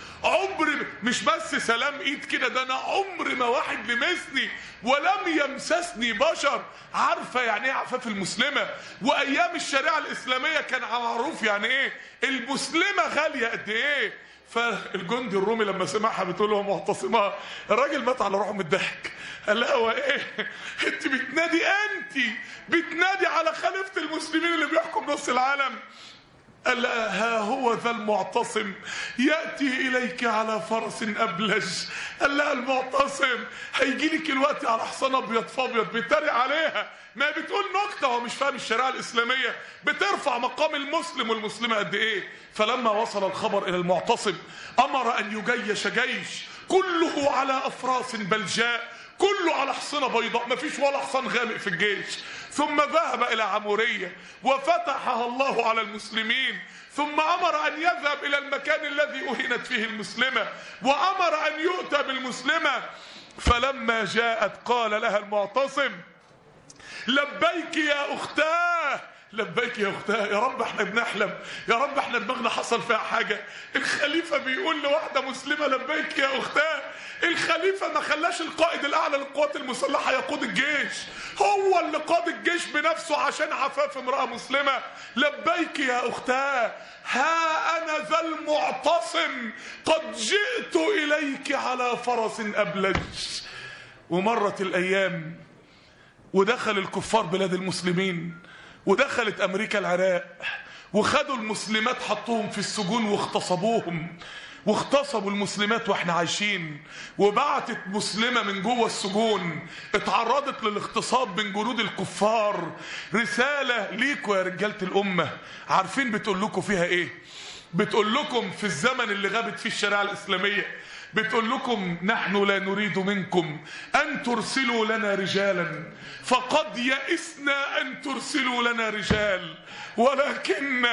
عمر مش بس سلام ايد كده، ده انا عمر ما واحد لمسني ولم يمسسني بشر. عارفه يعني ايه عفاف المسلمه؟ وايام الشريعه الاسلاميه كان معروف يعني ايه المسلمه غاليه قد ايه. فالجندي الرومي لما سمعها بتقول له معتصمه، الراجل مات على روحه من الضحك، قال لها هو ايه؟ انت بتنادي انت بتنادي على خليفه المسلمين اللي بيحكم نص العالم؟ قال ها هو ذا المعتصم يأتي إليك على فرس أبلج. قال لها المعتصم هيجي لك الوقت على حصان أبيض فابيض. بيتريق عليها، ما بتقول نكتة، هو مش فاهم الشريعة الإسلامية، بترفع مقام المسلم والمسلمة قد إيه. فلما وصل الخبر إلى المعتصم أمر أن يجيش جيش كله على أفراس بلجاء، كله على حصنة بيضاء، ما فيش ولا حصان غامق في الجيش. ثم ذهب إلى عمورية وفتحها الله على المسلمين، ثم أمر أن يذهب إلى المكان الذي أهنت فيه المسلمة، وأمر أن يؤتى بالمسلمة. فلما جاءت قال لها المعتصم لبيك يا أختاه، لبيك يا اختها. يا رب احنا بنحلم، يا رب احنا دماغنا حصل فيها حاجه. الخليفه بيقول لواحده مسلمه لبيك يا اختها. الخليفه ما خلاش القائد الاعلى للقوات المسلحه يقود الجيش، هو اللي قاد الجيش بنفسه عشان عفاف امراه مسلمه. لبيك يا اختها، ها انا ذا المعتصم قد جئت اليك على فرس ابلج. ومرت الايام، ودخل الكفار بلاد المسلمين، ودخلت امريكا العراق، وخدوا المسلمات حطوهم في السجون واغتصبوهم، واغتصبوا المسلمات واحنا عايشين. وبعتت مسلمة من جوه السجون اتعرضت للاغتصاب من جنود الكفار رسالة ليكوا يا رجالة الأمة. عارفين بتقول لكم فيها ايه؟ بتقول لكم في الزمن اللي غابت فيه الشريعة الإسلامية، بتقول لكم نحن لا نريد منكم أن ترسلوا لنا رجالا، فقد يئسنا أن ترسلوا لنا رجال، ولكن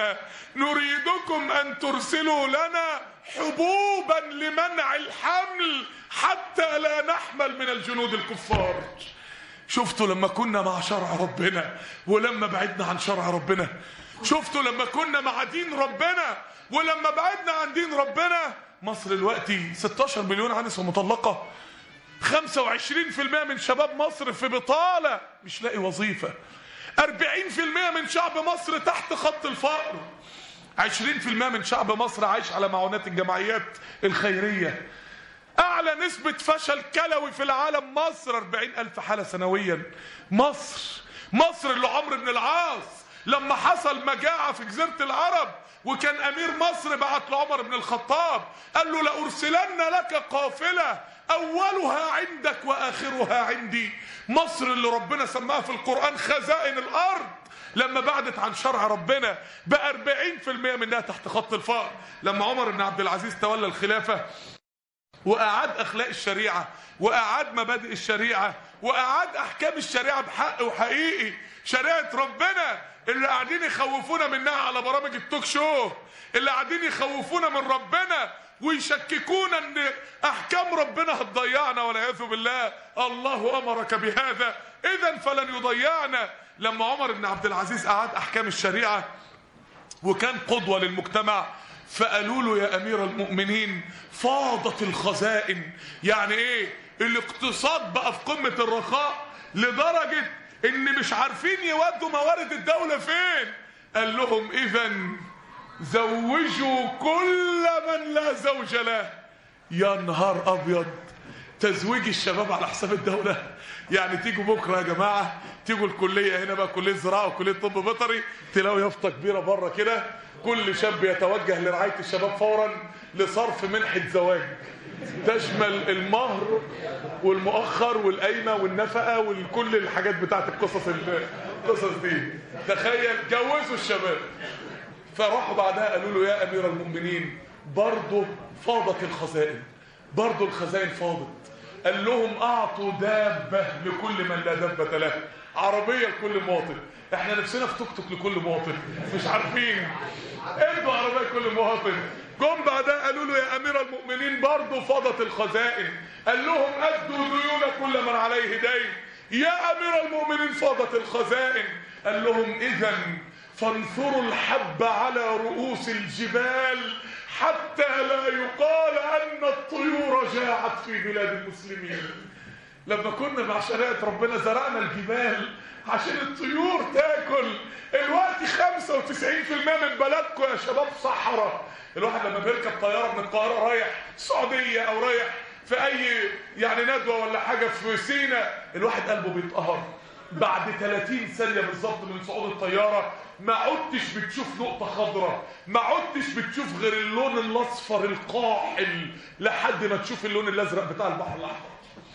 نريدكم أن ترسلوا لنا حبوبا لمنع الحمل حتى لا نحمل من الجنود الكفار. شفتوا لما كنا مع شرع ربنا ولما بعدنا عن شرع ربنا؟ شفتوا لما كنا مع دين ربنا ولما بعدنا عن دين ربنا؟ مصر دلوقتي ستاشر مليون عنس ومطلقة، خمسة وعشرين في المية من شباب مصر في بطالة مش لاقي وظيفة، أربعين في المية من شعب مصر تحت خط الفقر، عشرين في المية من شعب مصر عايش على معونات الجمعيات الخيرية، أعلى نسبة فشل كلوي في العالم مصر، أربعين ألف حالة سنويا. مصر مصر اللي عمرو بن العاص لما حصل مجاعة في جزيرة العرب وكان أمير مصر بعت لعمر بن الخطاب قال له لأرسلن لك قافلة أولها عندك وآخرها عندي. مصر اللي ربنا سماها في القرآن خزائن الأرض لما بعدت عن شرع ربنا بأربعين في المية منها تحت خط الفقر. لما عمر بن عبد العزيز تولى الخلافة وأعاد أخلاق الشريعة وأعاد مبادئ الشريعة وأعاد أحكام الشريعة بحق وحقيقي، شريعة ربنا اللي قاعدين يخوفونا منها على برامج التوك شو، اللي قاعدين يخوفونا من ربنا ويشككونا ان احكام ربنا هتضيعنا والعياذ بالله. الله امرك بهذا اذا فلن يضيعنا. لما عمر بن عبد العزيز اعاد احكام الشريعه وكان قدوه للمجتمع فقالوا له يا امير المؤمنين فاضت الخزائن. يعني ايه؟ الاقتصاد بقى في قمه الرخاء لدرجه ان مش عارفين يودوا موارد الدوله فين. قال لهم اذا زوجوا كل من لا زوج له. يا نهار ابيض، تزويج الشباب على حساب الدوله. يعني تيجوا بكره يا جماعه، تيجوا الكليه هنا بقى، كليه زراعه وكليه طب بيطري، تلاقوا يافطه كبيره بره كده كل شاب يتوجه لرعايه الشباب فورا لصرف منحه زواج تشمل المهر والمؤخر والقايمه والنفقه وكل الحاجات بتاعت القصص القصص دي. تخيل جوزوا الشباب. فراحوا بعدها قالوا له يا امير المؤمنين برضه فاضت الخزائن، برضه الخزائن فاضت. قال لهم اعطوا دابه لكل من لا دابه له، عربيه لكل مواطن. احنا نفسنا في توك توك لكل مواطن، مش عارفين. ادوا عربيه لكل مواطن. جم بعدها قالوا له يا امير المؤمنين برضه فاضت الخزائن. قال لهم ادوا ديون كل من عليه دين. يا امير المؤمنين فاضت الخزائن. قال لهم اذا فانثروا الحب على رؤوس الجبال حتى لا يقال ان الطيور جاعت في بلاد المسلمين. لما كنا مع شريعة ربنا زرعنا الجبال عشان الطيور تاكل. الوقت خمسة وتسعين في المية من بلدكم يا شباب صحراء. الواحد لما بيركب طياره من القاهره رايح السعوديه او رايح في اي يعني ندوه ولا حاجه في سينا، الواحد قلبه بيتقهر. بعد ثلاثين ثانيه بالظبط من صعود الطياره ما عدتش بتشوف نقطه خضراء، ما عدتش بتشوف غير اللون الاصفر القاحل لحد ما تشوف اللون الازرق بتاع البحر الاحمر.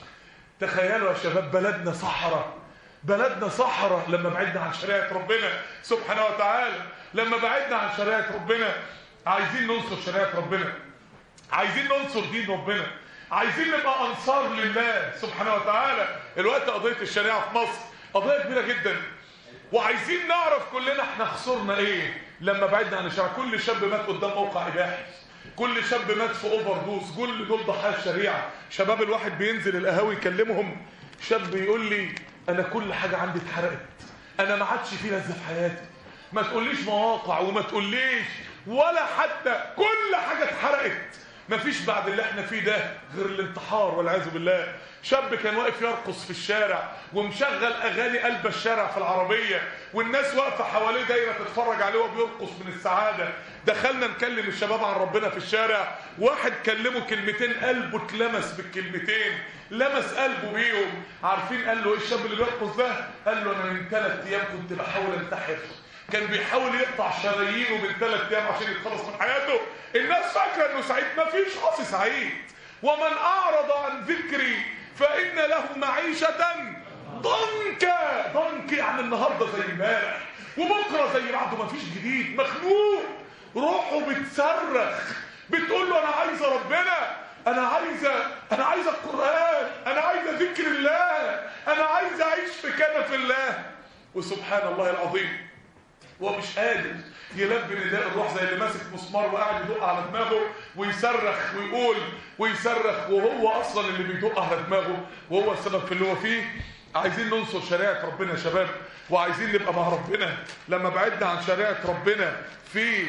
تخيلوا يا شباب بلدنا صحراء، بلدنا صحراء لما بعدنا عن شريعه ربنا سبحانه وتعالى. لما بعدنا عن شريعه ربنا عايزين ننصر شريعه ربنا، عايزين ننصر دين ربنا، عايزين نبقى انصار لله سبحانه وتعالى. الوقت قضيه الشريعه في مصر قضيه كبيره جدا، وعايزين نعرف كلنا احنا خسرنا ايه لما بعدنا عن الشريعه. كل شاب مات قدام موقع اباحي، كل شاب مات في اوفر دوز، كل دول ضحايا الشريعه. شباب الواحد بينزل القهاوي يكلمهم، شاب يقول لي انا كل حاجه عندي اتحرقت، انا ما عادش في لذه في حياتي. ما تقوليش مواقع وما تقوليش ولا حتى، كل حاجه اتحرقت. مفيش بعد اللي احنا فيه ده غير الانتحار والعياذ بالله. شاب كان واقف يرقص في الشارع ومشغل اغاني قلب الشارع في العربيه، والناس واقفه حواليه دايره تتفرج عليه وهو بيرقص من السعاده. دخلنا نكلم الشباب عن ربنا في الشارع، واحد كلمه كلمتين قلبه اتلمس بالكلمتين، لمس قلبه بيهم. عارفين قال له ايه الشاب اللي بيرقص ده؟ قال له انا من ثلاث ايام كنت بحاول انتحر. كان بيحاول يقطع شرايينه من ثلاث ايام عشان يتخلص من حياته. الناس فاكره انه سعيد، مفيش قصي سعيد. ومن اعرض عن ذكري فان له معيشه ضنكا. ضنك يعني النهارده زي امبارح وبكره زي بعده، مفيش جديد، مخنوق، روحه بتصرخ بتقول له انا عايزه ربنا، انا عايزه انا عايزه القران، انا عايزه ذكر الله، انا عايزه اعيش في كنف الله. وسبحان الله العظيم هو مش قادر يلبي نداء الروح زي اللي ماسك مسمار وقاعد يدق على دماغه ويصرخ ويقول ويصرخ، وهو اصلا اللي بيدق على دماغه وهو السبب في اللي هو فيه. عايزين ننصر شريعه ربنا يا شباب، وعايزين نبقى مع ربنا. لما بعدنا عن شريعه ربنا في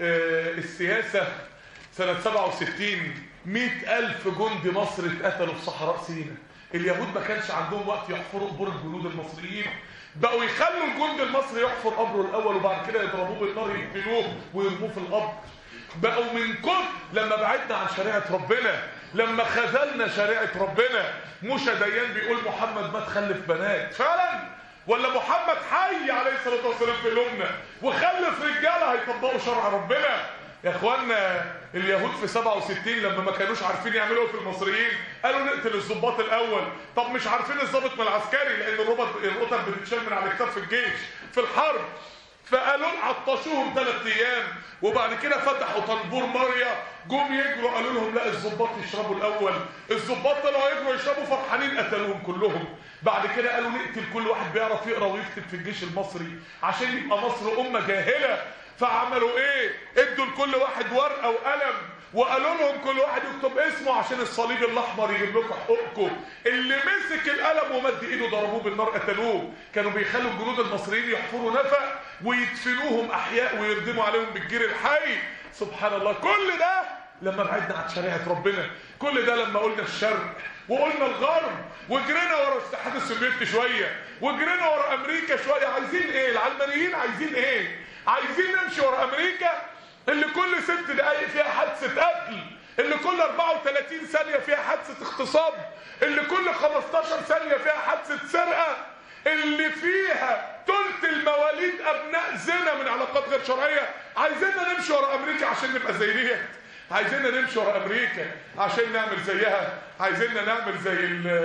السياسه سنه سبعة وستين مئة ألف جندي مصري اتقتلوا في صحراء سيناء. اليهود ما كانش عندهم وقت يحفروا قبور الجنود المصريين، بقوا يخلوا الجند المصري يحفر قبره الاول وبعد كده يضربوه بالنار يقتلوه ويرموه في القبر. بقوا من كتر لما بعدنا عن شريعه ربنا، لما خذلنا شريعه ربنا. موسى ديان بيقول محمد ما تخلف بنات فعلا، ولا محمد حي عليه الصلاه والسلام في قلوبنا وخلف رجاله هيطبقوا شرع ربنا؟ يا اخوانا اليهود في سبعة وستين لما ما كانوش عارفين يعملوا في المصريين قالوا نقتل الضباط الاول. طب مش عارفين الضابط من العسكري لان الربط الرتب بتتشال من على الكتاب في الجيش في الحرب، فقالوا عطشوهم ثلاث ايام وبعد كده فتحوا طنبور ماريا، جم يجروا قالوا لهم لا الضباط يشربوا الاول. الضباط طلعوا يجروا يشربوا فرحانين قتلوهم كلهم. بعد كده قالوا نقتل كل واحد بيعرف يقرا ويكتب في الجيش المصري عشان يبقى مصر امه جاهله. فعملوا ايه؟ ادوا لكل واحد ورقه وقلم وقالوا لهم كل واحد يكتب اسمه عشان الصليب الاحمر يجيب لكم حقوقكم. اللي مسك القلم ومد ايده ضربوه بالنار قتلوه. كانوا بيخلوا الجنود المصريين يحفروا نفق ويدفنوهم احياء ويردموا عليهم بالجير الحي. سبحان الله. كل ده لما بعدنا عن شريعه ربنا، كل ده لما قلنا الشرق وقلنا الغرب وجرينا ورا الاتحاد السوفيتي شويه وجرينا ورا امريكا شويه. عايزين ايه العلمانيين؟ عايزين ايه؟ عايزين نمشي ورا امريكا اللي كل ست دقايق فيها حادثه قتل، اللي كل أربعة وثلاثين ثانيه فيها حادثه اغتصاب، اللي كل خمستاشر ثانيه فيها حادثه سرقه، اللي فيها ثلث المواليد ابناء زنا من علاقات غير شرعيه. عايزيننا نمشي ورا امريكا عشان نبقى زي ديت؟ عايزيننا نمشي ورا امريكا عشان نعمل زيها؟ عايزيننا نعمل زي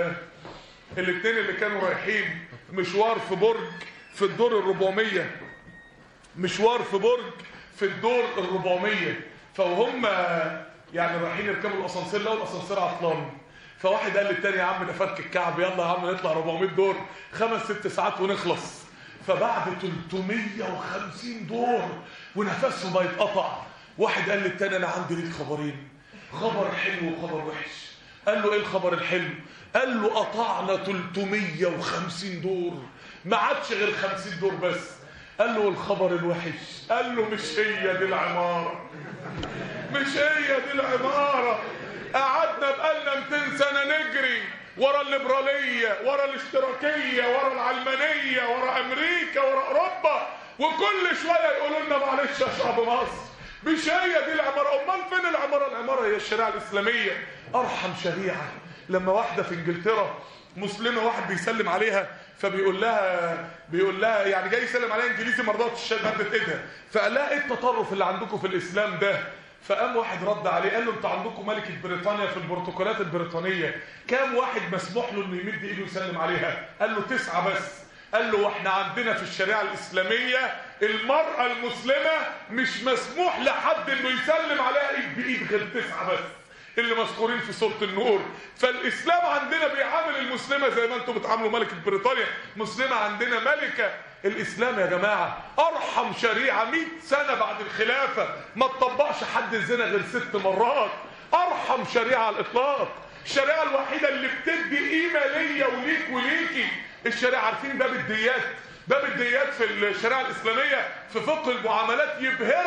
الاثنين اللي كانوا رايحين مشوار في برج في الدور الربعمية، مشوار في برج في الدور الربعمية، فوهم يعني رايحين يركبوا الاسانسير لقوا الاسانسير عطلان. فواحد قال للتاني يا عم ده فك الكعب، يلا يا عم نطلع أربعمية دور خمس ست ساعات ونخلص. فبعد ثلاثمية وخمسين دور ونفسه ما يتقطع، واحد قال للتاني انا عندي ليك خبرين، خبر حلو وخبر وحش. قال له ايه الخبر الحلو؟ قال له قطعنا ثلاثمية وخمسين دور ما عادش غير خمسين دور بس. قال له الخبر الوحش؟ قال له مش هي دي العمارة، مش هي دي العمارة. قعدنا بقالنا مئتين سنة نجري ورا الليبرالية ورا الاشتراكية ورا العلمانية ورا امريكا ورا اوروبا، وكل شوية يقولوا لنا معلش يا شعب مصر مش هي دي العمارة. امال فين العمارة؟ العمارة هي الشريعة الاسلامية. ارحم شريعة. لما واحدة في انجلترا مسلمة واحد بيسلم عليها فبيقول لها بيقول لها يعني جاي يسلم عليها انجليزي ما رضتش مدت ايدها، فقال لها ايه التطرف اللي عندكم في الاسلام ده؟ فقام واحد رد عليه قال له انتوا عندكم ملكة بريطانيا في البروتوكولات البريطانية كام واحد مسموح له انه يمد ايده يسلم عليها؟ قال له تسعة بس. قال له واحنا عندنا في الشريعة الاسلامية المرأة المسلمة مش مسموح لحد انه يسلم عليها ايد بايد غير تسعة بس اللي مذكورين في سورة النور. فالاسلام عندنا بيعامل المسلمة زي ما انتم بتعاملوا ملكة بريطانيا، مسلمة عندنا ملكة. الاسلام يا جماعة ارحم شريعة. مئة سنة بعد الخلافة ما تطبقش حد الزنا غير ست مرات. ارحم شريعة على الاطلاق. الشريعة الوحيدة اللي بتدي قيمة ليا وليك وليكي. الشريعة عارفين باب الديات؟ باب الديات في الشريعة الاسلامية في فقه المعاملات يبهرك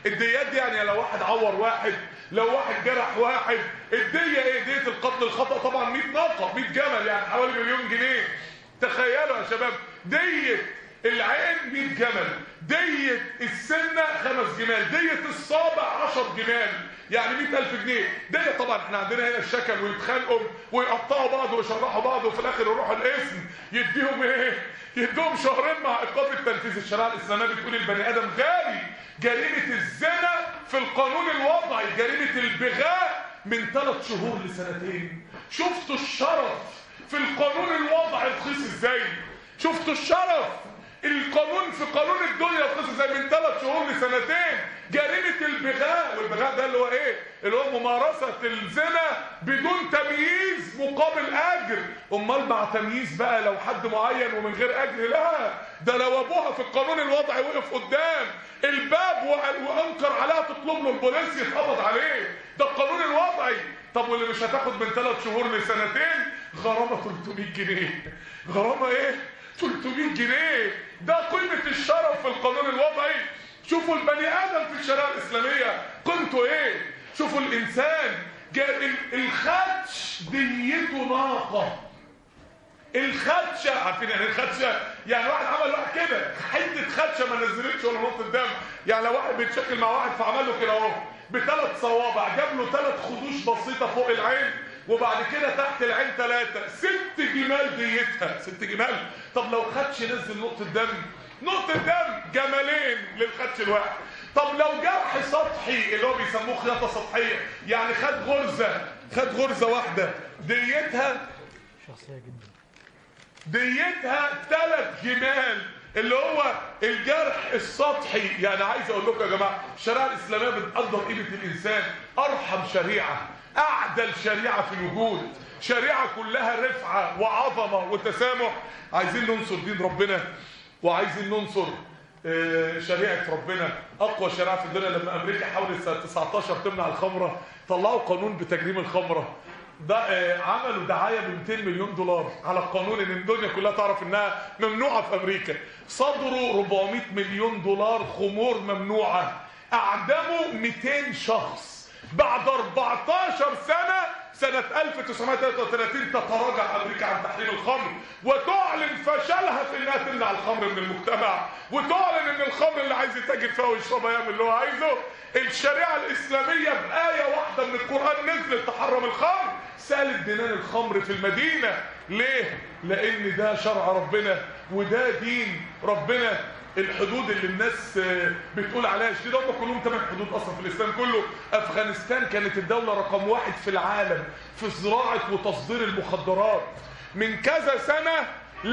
الديات دي يعني لو واحد عور واحد، لو واحد جرح واحد، الدية ايه؟ دية القتل الخطأ طبعا مية ناقة، مية جمل، يعني حوالي مليون جنيه. تخيلوا يا شباب، دية العين مية جمل، دية السنة خمس جمال، دية الصابع عشر جمال، يعني مية ألف جنيه. دية طبعا احنا عندنا هنا الشكل، ويتخانقوا ويقطعوا بعض ويشرحوا بعض، وفي الاخر يروحوا القسم يديهم ايه؟ يديهم شهرين مع ايقاف التنفيذ. الشريعة الاسلامية بتقول البني ادم غالي. جريمة الزنا في القانون الوضعي، جريمة البغاء من ثلاث شهور لسنتين. شفتوا الشرف في القانون الوضعي رخيص ازاي؟ شفتوا الشرف القانون في قانون الدنيا رخيص ازاي؟ من ثلاث شهور لسنتين. جريمة البغاء، والبغاء ده اللي هو ايه؟ اللي هو ممارسة الزنا بدون تمييز مقابل اجر. امال مع تمييز بقى لو حد معين ومن غير اجر؟ لا، ده لو ابوها في القانون الوضعي وقف قدام الباب وانكر عليها تطلب له البوليس يتقبض عليه. ده القانون الوضعي. طب واللي مش هتاخد من ثلاث شهور لسنتين غرامة ثلاثمية جنيه. غرامة ايه؟ ثلاثمية جنيه. ده قيمة الشرف في القانون الوضعي. شوفوا البني ادم في الشريعة الاسلامية قيمته ايه؟ شوفوا الانسان الخدش ديته ناقة. الخدشة، عارفين يعني الخدشة؟ يعني واحد عمل واحد كده حتة خدشة ما نزلتش ولا نقطة دم. يعني لو واحد بيتشكل مع واحد فعمل له كده اهو بثلاث صوابع، جاب له ثلاث خدوش بسيطة فوق العين، وبعد كده تحت العين ثلاثة، ست جمال ديتها، ست جمال. طب لو خدش نزل نقطة دم، نقطة دم جمالين للخدش الواحد. طب لو جرح سطحي اللي هو بيسموه خياطة سطحية، يعني خد غرزة، خد غرزة واحدة، ديتها شخصية جدا، ديتها ثلاث جمال اللي هو الجرح السطحي. يعني عايز اقول لكم يا جماعه، الشريعه الاسلاميه بتقدر قيمه الانسان. ارحم شريعه، اعدل شريعه في الوجود، شريعه كلها رفعه وعظمه وتسامح. عايزين ننصر دين ربنا، وعايزين ننصر شريعه ربنا. اقوى شريعه في الدنيا لما امريكا حاولت سنه تسعتاشر تمنع الخمره، طلعوا قانون بتجريم الخمره. ده عملوا دعايه ب مئتين مليون دولار على القانون ان الدنيا كلها تعرف انها ممنوعه في امريكا. صدروا أربعمئة مليون دولار خمور ممنوعه. اعدموا مئتين شخص. بعد أربعتاشر سنه، سنه ألف وتسعمائة وثلاثة وثلاثين، تتراجع امريكا عن تحريم الخمر، وتعلن فشلها في انها تمنع الخمر من المجتمع، وتعلن ان الخمر اللي عايز يتاجر فيها ويشربها يعمل اللي هو عايزه. الشريعه الاسلاميه بايه واحده من القران نزلت تحرم الخمر، سالت دينان الخمر في المدينه. ليه؟ لان ده شرع ربنا وده دين ربنا. الحدود اللي الناس بتقول عليها شديده، هم كلهم ثمان حدود اصلا في الاسلام كله. افغانستان كانت الدوله رقم واحد في العالم في زراعه وتصدير المخدرات. من كذا سنه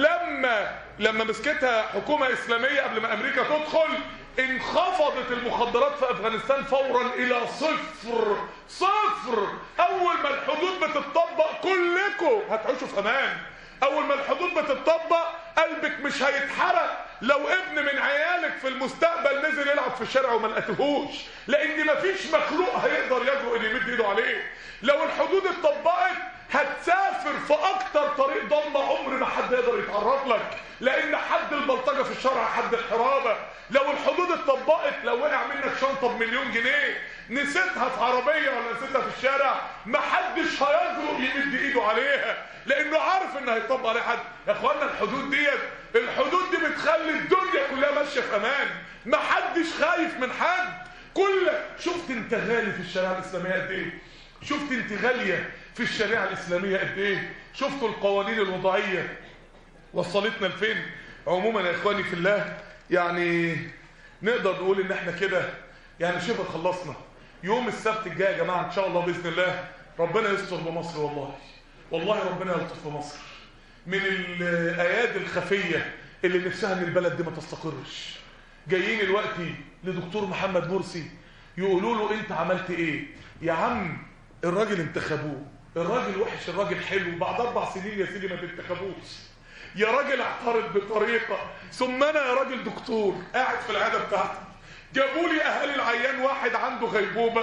لما لما مسكتها حكومه اسلاميه قبل ما امريكا تدخل، انخفضت المخدرات في افغانستان فورا الى صفر. صفر. اول ما الحدود بتطبق كلكم هتعيشوا في امان. اول ما الحدود بتطبق قلبك مش هيتحرق لو ابن من عيالك في المستقبل نزل يلعب في الشارع وما لقيتهوش، لان مفيش مخلوق هيقدر يجرؤ ان يمد ايده عليه. لو الحدود اتطبقت هتسافر في اكتر طريق ضلمه عمر ما حد يقدر يتعرض لك، لان حد البلطجه في الشارع حد الحرابه. لو الحدود اتطبقت، لو وقع منك شنطه بمليون جنيه نسيتها في عربيه ولا نسيتها في الشارع، محدش هيجرؤ يمد ايده عليها، لانه عارف ان هيطبق عليه حد. يا اخوانا الحدود ديت، الحدود دي بتخلي الدنيا كلها ماشيه في امان، محدش خايف من حد. كل شفت انت غالي في الشريعه الاسلاميه قد ايه؟ شفت انت غاليه في الشريعه الاسلاميه قد ايه؟ شفتوا القوانين الوضعيه وصلتنا لفين؟ عموما يا اخواني في الله، يعني نقدر نقول ان احنا كده يعني شبه خلصنا. يوم السبت الجاي يا جماعه ان شاء الله باذن الله ربنا يستر بمصر. والله والله ربنا يلطف بمصر. من الايادي الخفيه اللي نفسها ان البلد دي ما تستقرش، جايين دلوقتي لدكتور محمد مرسي يقولوا له انت عملت ايه؟ يا عم الراجل انتخبوه، الراجل وحش الراجل حلو، بعد اربع سنين يا سيدي ما تنتخبوش. يا راجل اعترض بطريقه، ثم انا يا راجل دكتور قاعد في العياده بتاعتي، جابوا لي اهالي العيان واحد عنده غيبوبه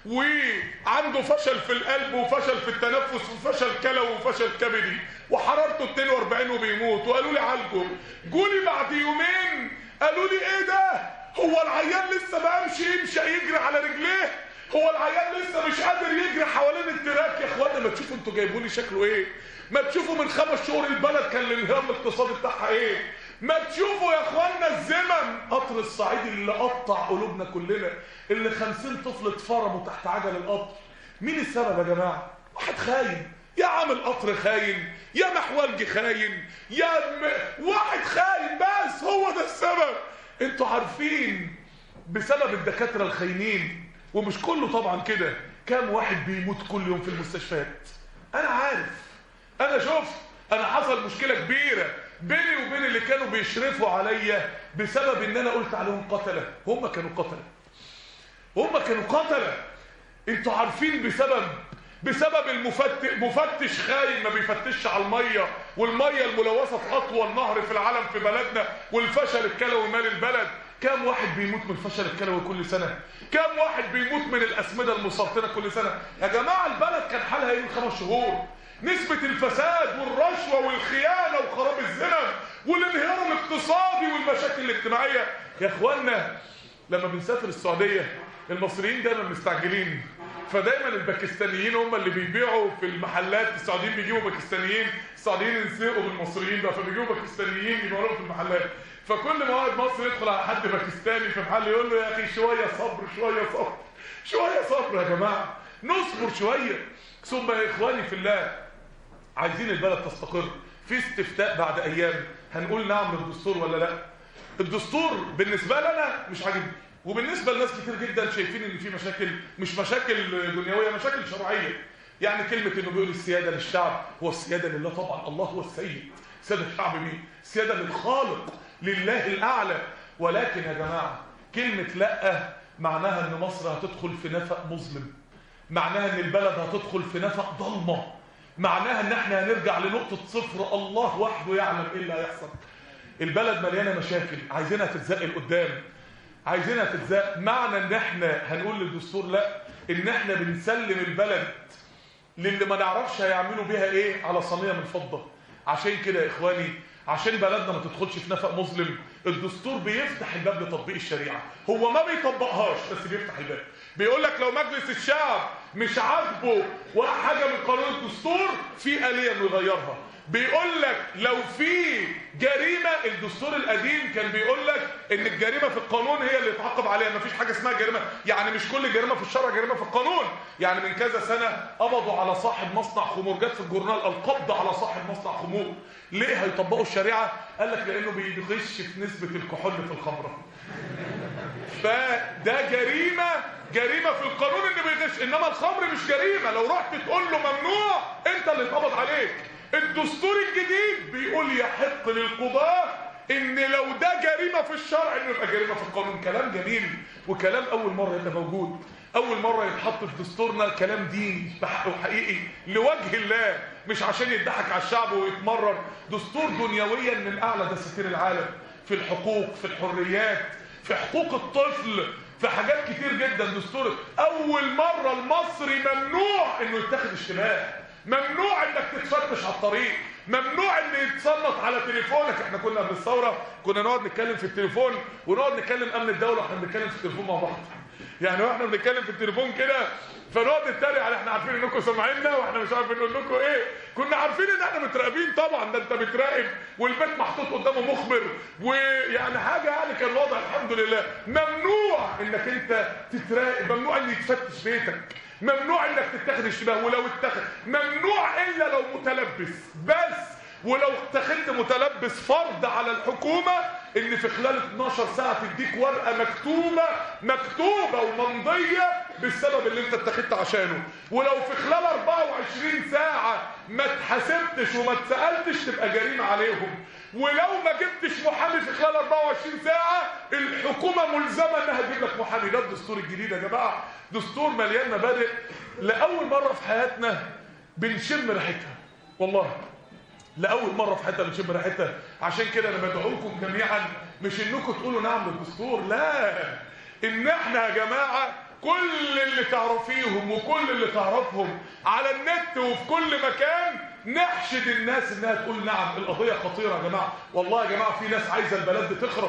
وعنده فشل في القلب وفشل في التنفس وفشل كلوي وفشل كبدي وحرارته اتنين واربعين وبيموت، وقالوا لي عالجه. جولي بعد يومين قالوا لي ايه ده؟ هو العيان لسه ما قامش يمشي يجري على رجليه؟ هو العيان لسه مش قادر يجري حوالين التراك؟ يا اخوانا ما تشوفوا انتوا جايبوا لي شكله ايه؟ ما تشوفوا من خمس شهور البلد كان الانهيار الاقتصادي بتاعها ايه؟ ما تشوفوا يا اخوانا الزمن، قطر الصعيد اللي قطع قلوبنا كلنا، اللي خمسين طفل اتفرموا تحت عجل القطر. مين السبب يا جماعه؟ واحد خاين، يا عامل قطر خاين، يا محولجي خاين، يا م... واحد خاين بس، هو ده السبب. انتوا عارفين بسبب الدكاتره الخاينين، ومش كله طبعا كده، كام واحد بيموت كل يوم في المستشفيات؟ انا عارف، انا شفت، انا حصل مشكله كبيره بيني وبين اللي كانوا بيشرفوا عليا بسبب ان انا قلت عليهم قتله. هم كانوا قتله، هم كانوا قتله. انتوا عارفين بسبب بسبب المفتش مفتش خاين ما بيفتشش على الميه، والميه الملوثه في اطول نهر في العالم في بلدنا، والفشل الكلوي مال البلد. كام واحد بيموت من الفشل الكلوي كل سنه؟ كام واحد بيموت من الاسمده المسرطنه كل سنه؟ يا جماعه البلد كان حالها ايه من خمس شهور؟ نسبه الفساد والرشوه والخيانه وخراب الزنا والانهيار الاقتصادي والمشاكل الاجتماعيه. يا اخوانا لما بنسافر السعوديه المصريين دايما مستعجلين، فدايما الباكستانيين هم اللي بيبيعوا في المحلات. السعوديين بيجيبوا باكستانيين، السعوديين ينسقوا بالمصريين بقى، فبيجيبوا باكستانيين يبيعوا في المحلات. فكل ما واحد مصري يدخل على حد باكستاني في محل يقول له يا اخي شويه صبر شويه صبر شويه صبر يا جماعه، نصبر شويه. ثم يا اخواني في الله، عايزين البلد تستقر. في استفتاء بعد ايام هنقول نعم للدستور ولا لا. الدستور بالنسبه لنا مش عاجبني، وبالنسبه لناس كتير جدا شايفين ان في مشاكل، مش مشاكل دنيويه، مشاكل شرعيه. يعني كلمه انه بيقول السياده للشعب، هو السياده لله طبعا، الله هو السيد. سياده الشعب مين؟ السياده للخالق، لله الاعلى. ولكن يا جماعه كلمه لا معناها ان مصر هتدخل في نفق مظلم، معناها ان البلد هتدخل في نفق ضلمه، معناها ان احنا هنرجع لنقطه صفر، الله وحده يعلم ايه اللي هيحصل. البلد مليانه مشاكل، عايزينها تتزق لقدام، عايزينها تتزق. معنى ان احنا هنقول للدستور لا، ان احنا بنسلم البلد للي ما نعرفش هيعملوا بيها ايه على صينيه من فضه. عشان كده يا اخواني، عشان بلدنا ما تدخلش في نفق مظلم، الدستور بيفتح الباب لتطبيق الشريعه. هو ما بيطبقهاش بس بيفتح الباب. بيقول لك لو مجلس الشعب مش عاجبه حاجه من قانون الدستور، في آلية انه يغيرها. بيقول لك لو في جريمه، الدستور القديم كان بيقول لك ان الجريمه في القانون هي اللي يتعاقب عليها، مفيش حاجه اسمها جريمه. يعني مش كل جريمه في الشرع جريمه في القانون. يعني من كذا سنه قبضوا على صاحب مصنع خمور، جت في الجورنال القبض على صاحب مصنع خمور. ليه هيطبقوا الشريعه؟ قال لك لانه بيغش في نسبه الكحول في الخمره. فده جريمه جريمه في القانون انه بيغش، انما الخمر مش جريمه. لو رحت تقول له ممنوع، انت اللي اتقبض عليك. الدستور الجديد بيقول يحق للقضاة ان لو ده جريمه في الشرع انه يبقى جريمه في القانون. كلام جميل، وكلام اول مره يبقى موجود، اول مره يتحط في دستورنا كلام ديني بحقه حقيقي لوجه الله، مش عشان يضحك على الشعب ويتمرر. دستور دنيويا من اعلى دساتير العالم، في الحقوق، في الحريات، في حقوق الطفل، في حاجات كتير جدا. دستور اول مره المصري ممنوع انه يتخذ اشتباه، ممنوع انك تتفتش على الطريق، ممنوع ان يتصنت على تليفونك. احنا كنا قبل الثوره كنا نقعد نتكلم في التليفون، ونقعد نتكلم امن الدوله واحنا بنتكلم في التليفون مع بعض. يعني واحنا بنتكلم في التليفون كده فنقعد نتريق على احنا عارفين انكم سامعيننا واحنا مش عارفين نقول لكم ايه. كنا عارفين ان احنا متراقبين طبعا، ده انت بتراقب والبيت محطوط قدامه مخبر، ويعني حاجه يعني كان الوضع الحمد لله. ممنوع انك انت تتراقب، ممنوع ان يتفتش بيتك، ممنوع انك تتخذ اشتباه، ولو اتخذ ممنوع الا لو متلبس بس. ولو اتخذت متلبس فرض على الحكومه ان في خلال اتناشر ساعه تديك ورقه مكتوبه مكتوبه وممضيه بالسبب اللي انت اتخذت عشانه. ولو في خلال اربعة وعشرين ساعه ما اتحاسبتش وما اتسالتش تبقى جريمه عليهم. ولو ما جبتش محامي في خلال اربعة وعشرين ساعه الحكومه ملزمه انها تجيب لك محامي. ده الدستور الجديد يا جماعه، دستور مليان مبادئ لاول مره في حياتنا بنشم ريحتها. والله لاول مره في حياتنا بنشم ريحتها. عشان كده انا بدعوكم جميعا مش انكم تقولوا نعم للدستور، لا، ان احنا يا جماعه كل اللي تعرفيهم وكل اللي تعرفهم على النت وفي كل مكان نحشد الناس انها تقول نعم. القضيه خطيره يا جماعه، والله يا جماعه في ناس عايزه البلد دي تخرب،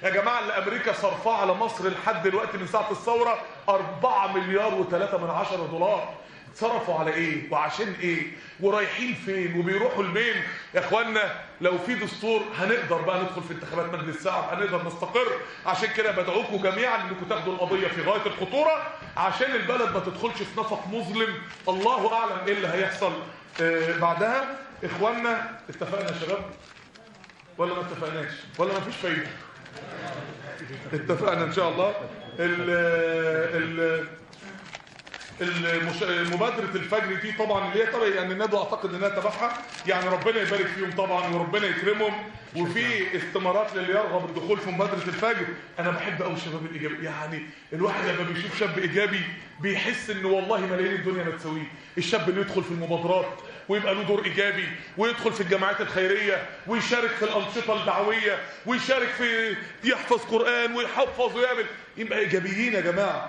يا جماعه اللي امريكا صرفها على مصر لحد دلوقتي من ساعه الثوره أربعة مليار وثلاثة من عشرة دولار. صرفوا على ايه وعشان ايه ورايحين فين وبيروحوا لمين؟ يا اخوانا لو في دستور هنقدر بقى ندخل في انتخابات مجلس الشعب، هنقدر نستقر. عشان كده بدعوكم جميعا انكم تاخدوا القضيه في غايه الخطوره عشان البلد ما تدخلش في نفق مظلم. الله اعلم ايه اللي هيحصل آه بعدها. اخوانا اتفقنا يا شباب ولا ما اتفقناش ولا ما فيش فايده؟ اتفقنا ان شاء الله. ال ال المش... مبادرة الفجر دي طبعا اللي هي طبعا يعني الندوة اعتقد انها تبعها، يعني ربنا يبارك فيهم طبعا وربنا يكرمهم، وفي استمارات للي يرغب الدخول في مبادرة الفجر. انا بحب قوي الشباب الايجابي، يعني الواحد لما بيشوف شاب ايجابي بيحس ان والله ملايين الدنيا ما تساويه. الشاب اللي يدخل في المبادرات ويبقى له دور ايجابي ويدخل في الجماعات الخيريه ويشارك في الانشطه الدعويه ويشارك في يحفظ قران ويحفظ ويعمل، يبقى ايجابيين يا جماعه.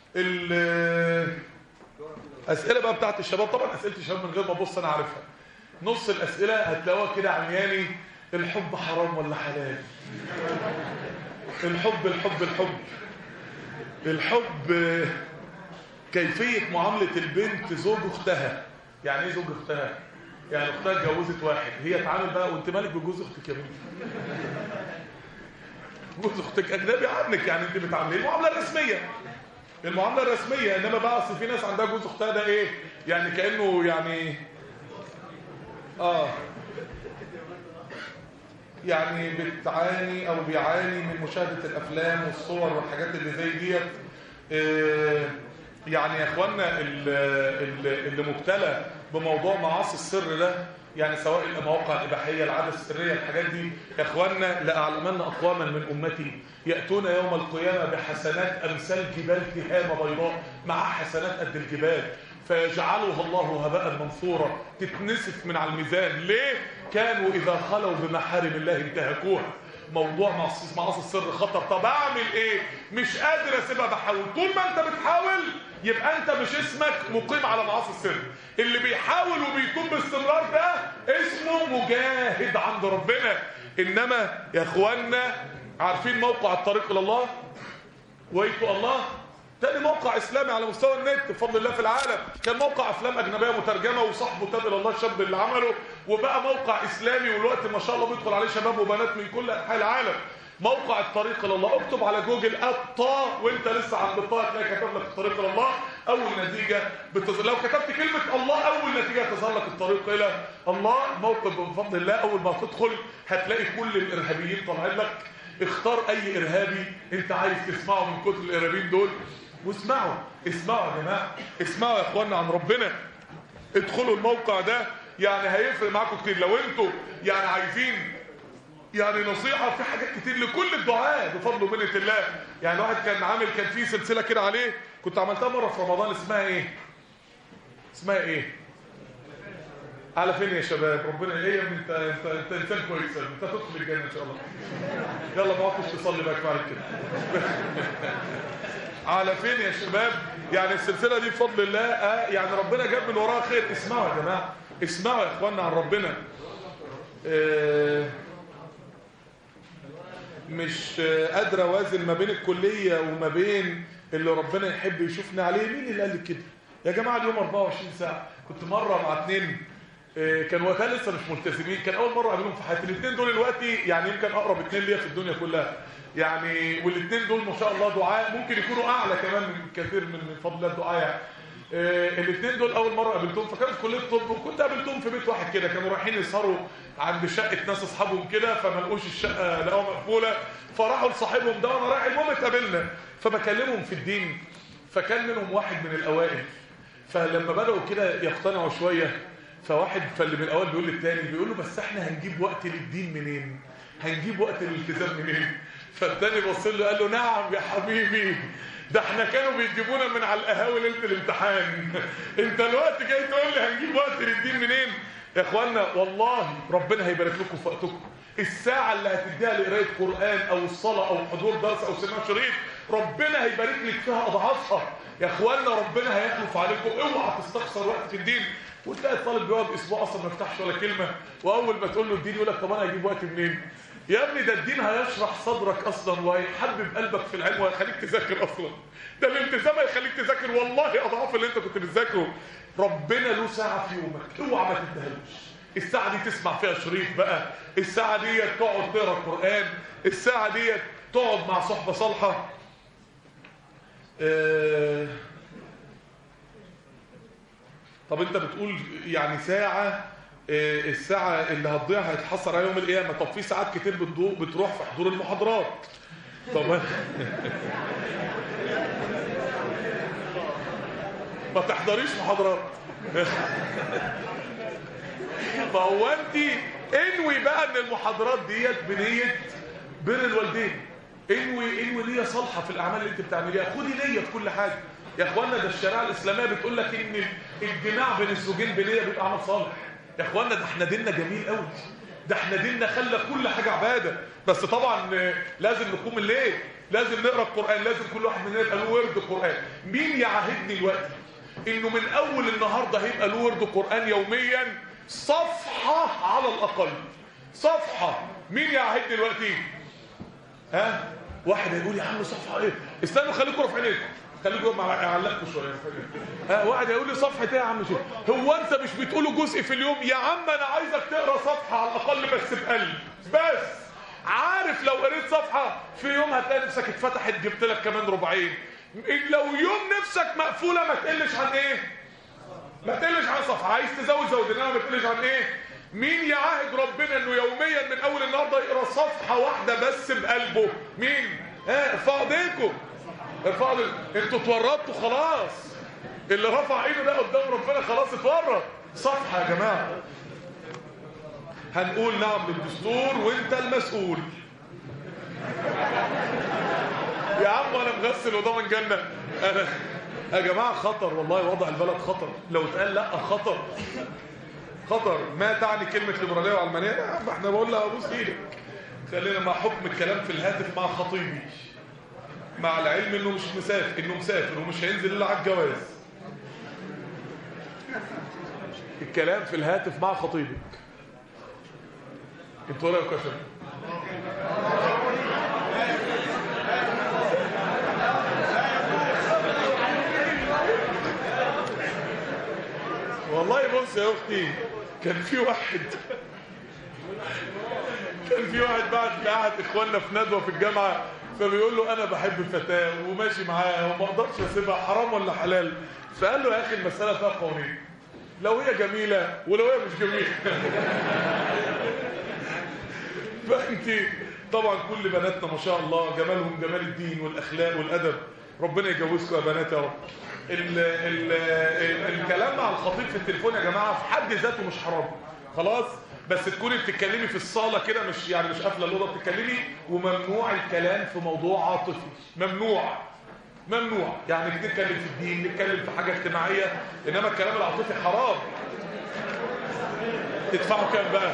الاسئله بقى بتاعت الشباب، طبعا اسئله الشباب من غير ما ابص انا عارفها. نص الاسئله هتلاقوها كده عمياني: الحب حرام ولا حلال؟ الحب الحب الحب الحب كيفيه معامله البنت زوج اختها. يعني ايه زوج اختها؟ يعني اختها اتجوزت واحد، هي تعامل بقى وانت مالك بجوز اختك يا بنتي؟ جوز اختك اجنبي عنك، يعني انت بتعامليه المعامله الرسميه، المعامله الرسميه. انما بقى اصل في ناس عندها جوز اختها ده ايه؟ يعني كانه يعني اه يعني بتعاني او بيعاني من مشاهده الافلام والصور والحاجات اللي زي ديت. آه يعني يا اخوانا اللي مبتلى بموضوع معاصي السر ده، يعني سواء المواقع الاباحيه، العاده السريه، الحاجات دي، يا اخوانا لاعلمن اقواما من امتي ياتون يوم القيامه بحسنات امثال جبال تهامه بيضاء، مع حسنات قد الجبال، فيجعلها الله هباء منثورا، تتنسف من على الميزان. ليه؟ كانوا اذا خلوا بمحارم الله انتهكوها. موضوع معاصي السر خطر. طب اعمل ايه؟ مش قادر اسيبها، بحاول. طول ما انت بتحاول يبقى انت مش اسمك مقيم على معاصي السر. اللي بيحاول وبيتوب باستمرار ده اسمه مجاهد عند ربنا. انما يا اخوانا عارفين موقع الطريق الى الله ويتو الله؟ تاني موقع اسلامي على مستوى النت بفضل الله في العالم. كان موقع افلام اجنبيه مترجمه وصاحبه تاب الى الله الشاب اللي عمله، وبقى موقع اسلامي، والوقت ما شاء الله بيدخل عليه شباب وبنات من كل انحاء العالم. موقع الطريق الى الله، اكتب على جوجل الطا وانت لسه عند الطا هتلاقي كتب لك الطريق الى الله. اول نتيجه بتظهر لو كتبت كلمه الله، اول نتيجه تظهر لك الطريق الى الله. موقف بفضل الله اول ما تدخل هتلاقي كل الارهابيين طالعين لك. اختار اي ارهابي انت عايز تسمعه من كتر الارهابيين دول واسمعوا. اسمعوا يا جماعه، اسمعوا يا اخوانا عن ربنا. ادخلوا الموقع ده، يعني هيفرق معاكم كتير. لو انتوا يعني عايزين يعني نصيحه في حاجات كتير لكل الدعاء بفضل ومنه الله. يعني واحد كان عامل كان في سلسله كده عليه، كنت عملتها مره في رمضان، اسمها ايه؟ اسمها ايه؟ على فين يا شباب؟ ربنا ايه؟ انت انت انت انسان كويس، انت تدخل الجنه ان شاء الله. يلا ما عدتش تصلي بقى بعد كده. على فين يا شباب؟ يعني السلسله دي بفضل الله آه يعني ربنا جاب من وراها خير. اسمعوا يا جماعه، اسمعوا يا اخوانا عن ربنا. آه مش قادر اوازن ما بين الكليه وما بين اللي ربنا يحب يشوفنا عليه. مين اللي قال لك كده يا جماعه؟ اليوم أربعة وعشرين ساعه. كنت مره مع اثنين كانوا وقتها لسه مش ملتزمين، كان اول مره اقابلهم في حياتي. الاثنين دول دلوقتي يعني يمكن اقرب اثنين ليا في الدنيا كلها، يعني والاثنين دول ما شاء الله دعاء، ممكن يكونوا اعلى كمان من كثير من من فضل الله الدعاء. يعني الاثنين دول اول مره قابلتهم، فكانوا في كليه الطب، وكنت قابلتهم في بيت واحد كده. كانوا رايحين يسهروا عند شقه ناس اصحابهم كده، فما لقوش الشقه، لقوها مقفوله، فراحوا لصاحبهم ده وانا رايح. المهم اتقابلنا فبكلمهم في الدين، فكان منهم واحد من الاوائل. فلما بداوا كده يقتنعوا شويه، فواحد فاللي من الاول بيقول للتاني، بيقول له بس احنا هنجيب وقت للدين منين؟ هنجيب وقت للالتزام منين؟ فالتاني بص له قال له نعم يا حبيبي، ده احنا كانوا بيجيبونا من على القهاوي ليله الامتحان. انت الوقت جاي تقول لي هنجيب وقت للدين منين؟ يا اخوانا والله ربنا هيبارك لكم في وقتكم. الساعه اللي هتديها لقرايه قران او الصلاه او حضور درس او سماع شريط، ربنا هيبارك لك فيها اضعافها. يا اخوانا ربنا هيخلف عليكم. اوعى تستخسر وقت في الدين. وتلاقي الطالب بيقعد اسبوع اصلا ما يفتحش ولا كلمه، واول ما تقول له الدين يقول لك طب انا هجيب وقت منين؟ يا ابني ده الدين هيشرح صدرك اصلا وهيحبب قلبك في العلم وهيخليك تذاكر اصلا. ده الالتزام هيخليك تذاكر والله اضعاف اللي انت كنت بتذاكره. ربنا له ساعه في يومك اوعى ما تنتهيش. الساعه دي تسمع فيها شريط بقى، الساعه دي تقعد تقرا القران، الساعه دي تقعد مع صحبه صالحه. أه... طب انت بتقول يعني ساعه، الساعة اللي هتضيع هيتحصر على يوم القيامة. طب في ساعات كتير بتروح في حضور المحاضرات. طب ما تحضريش محاضرات. فهو انت انوي بقى ان المحاضرات ديت بنية بر الوالدين، انوي انوي نية صالحة في الاعمال اللي انت بتعمليها، خدي نية في كل حاجة. يا اخوانا ده الشريعة الاسلامية بتقول لك ان الجماع بين الزوجين بنية بيبقى عمل صالح. يا اخوانا ده احنا ديننا جميل قوي، ده احنا ديننا خلى كل حاجه عباده. بس طبعا لازم نقوم الليل، لازم نقرا القران، لازم كل واحد مننا يبقى له ورد قران. مين يعاهدني دلوقتي انه من اول النهارده هيبقى له ورد قران يوميا صفحه على الاقل؟ صفحه. مين يعاهدني دلوقتي؟ ها واحد هيقول يا عم صفحه ايه؟ استنوا خليكم رافعين ايدكم، خليكم مع اعلقكم شويه. ها واحد هيقول لي صفحه ايه يا عم شيخ؟ هو انت مش بتقولوا جزء في اليوم؟ يا عم انا عايزك تقرا صفحه على الاقل بس بقلب. بس عارف لو قريت صفحه في يوم هتلاقي نفسك اتفتحت جبت لك كمان ربعين. لو يوم نفسك مقفوله ما تقلش عن ايه؟ ما تقلش عن صفحه. عايز تزود زود، انما ما تقلش عن ايه؟ مين يعاهد ربنا انه يوميا من اول النهارده يقرا صفحه واحده بس بقلبه؟ مين؟ ها ارفعوا ايديكم، ارفعوا. انتوا اتورطتوا خلاص. اللي رفع ايده ده قدام ربنا خلاص اتورط. صفحه يا جماعه. هنقول نعم للدستور وانت المسؤول. يا عم انا مغسل وضامن جنه. انا يا جماعه خطر والله، وضع البلد خطر. لو اتقال لا خطر خطر. ما تعني كلمه ليبراليه وعلمانيه؟ يا عم احنا بقول لها ابوس ايدك. خلينا مع حكم الكلام في الهاتف مع خطيبي، مع العلم انه مش مسافر، انه مسافر ومش هينزل الا على الجواز. الكلام في الهاتف مع خطيبك. انتوا ايه رايكم يا شباب؟ والله بص يا اختي، كان في واحد كان في واحد بعد قاعد اخواننا في ندوه في الجامعه، فبيقول له انا بحب فتاه وماشي معاها وما اقدرش اسيبها، حرام ولا حلال؟ فقال له يا اخي المساله فيها قوانين، لو هي جميله ولو هي مش جميله. فانت طبعا كل بناتنا ما شاء الله جمالهم جمال الدين والاخلاق والادب. ربنا يجوزكم يا بنات يا رب. ال ال ال الكلام مع الخطيب في التليفون يا جماعه في حد ذاته مش حرام خلاص، بس تكوني بتتكلمي في الصاله كده، مش يعني مش قافله الاوضه بتتكلمي. وممنوع الكلام في موضوع عاطفي، ممنوع ممنوع. يعني نتكلم في الدين، نتكلم في حاجه اجتماعيه، انما الكلام العاطفي حرام. تدفعوا كام بقى؟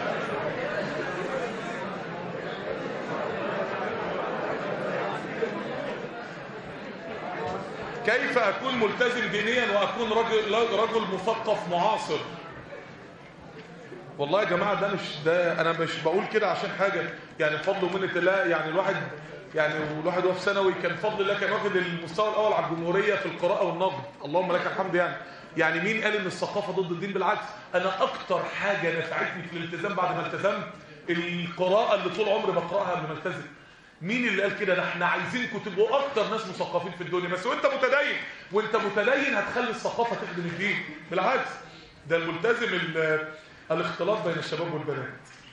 كيف اكون ملتزم دينيا واكون رجل رجل مثقف معاصر؟ والله يا جماعه ده مش ده انا مش بقول كده عشان حاجه، يعني بفضل ومنه الله. يعني الواحد يعني الواحد وهو في ثانوي كان بفضل الله كان واخد المستوى الاول على الجمهوريه في القراءه والنقد، اللهم لك الحمد. يعني يعني مين قال ان الثقافه ضد الدين؟ بالعكس، انا اكتر حاجه نفعتني في الالتزام بعد ما التزمت القراءه اللي طول عمري بقراها قبل ما التزم. مين اللي قال كده؟ ده احنا عايزينكم تبقوا اكتر ناس مثقفين في الدنيا. بس وانت متدين، وانت متدين هتخلي الثقافه تخدم الدين. بالعكس، ده الملتزم الاختلاط بين الشباب والبنات.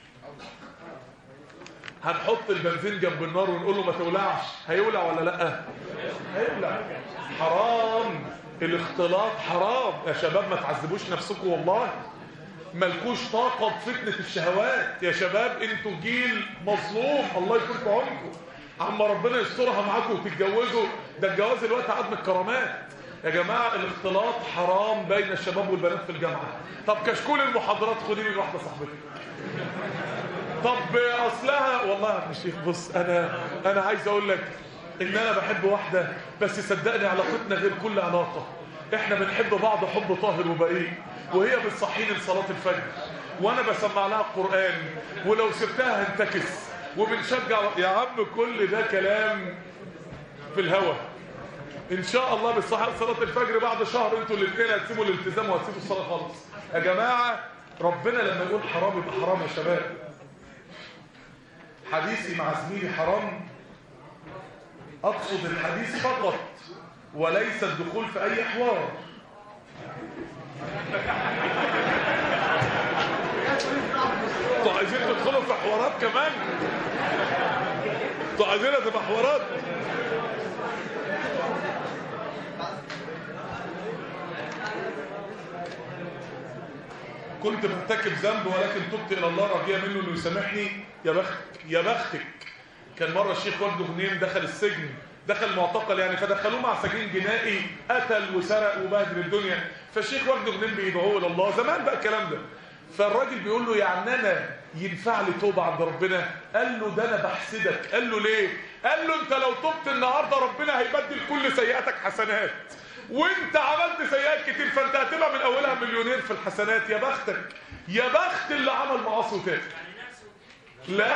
هنحط البنزين جنب النار ونقول له ما تولعش، هيولع ولا لا؟ هيولع. حرام الاختلاط، حرام يا شباب. ما تعذبوش نفسكم والله، ملكوش طاقه بفتنه الشهوات يا شباب. انتوا جيل مظلوم، الله يكون في عونكم. عما ربنا يسترها معاكم وتتجوزوا، ده الجواز الوقت عاد من الكرامات يا جماعه. الاختلاط حرام بين الشباب والبنات في الجامعه. طب كشكول المحاضرات خدي من واحده صاحبتك. طب اصلها والله يا شيخ بص، انا انا عايز اقول لك ان انا بحب واحده، بس صدقني علاقتنا غير كل علاقه. احنا بنحب بعض حب طاهر وبريء، وهي بتصحيني لصلاه الفجر وانا بسمع لها القران، ولو سبتها هنتكس. وبنشجع. يا عم كل ده كلام في الهوا. ان شاء الله بالصحة صلاة الفجر بعد شهر انتوا الاثنين هتسيبوا الالتزام وهتسيبوا الصلاة خالص يا جماعة. ربنا لما يقول حرام يبقى حرام يا شباب. حديثي مع زميلي حرام، اقصد الحديث فقط وليس الدخول في اي حوار. انتوا عايزين تدخلوا في حوارات كمان؟ انتوا عايزينها تبقى حوارات؟ كنت مرتكب ذنب ولكن تبت الى الله راجيا منه انه يسامحني. يا بختك يا بختك. كان مره الشيخ وجده غنيم دخل السجن، دخل معتقل يعني، فدخلوه مع سجين جنائي، قتل وسرق وبهدل الدنيا. فالشيخ وجده غنيم بيدعوه الى الله، زمان بقى الكلام ده. فالراجل بيقول له يعني انا ينفع لي توبه عند ربنا؟ قال له ده انا بحسدك. قال له ليه؟ قال له انت لو تبت النهارده ربنا هيبدل كل سيئاتك حسنات، وانت عملت سيئات كتير، فانت هتبقى من اولها مليونير في الحسنات. يا بختك يا بخت اللي عمل معاصي تاني. لا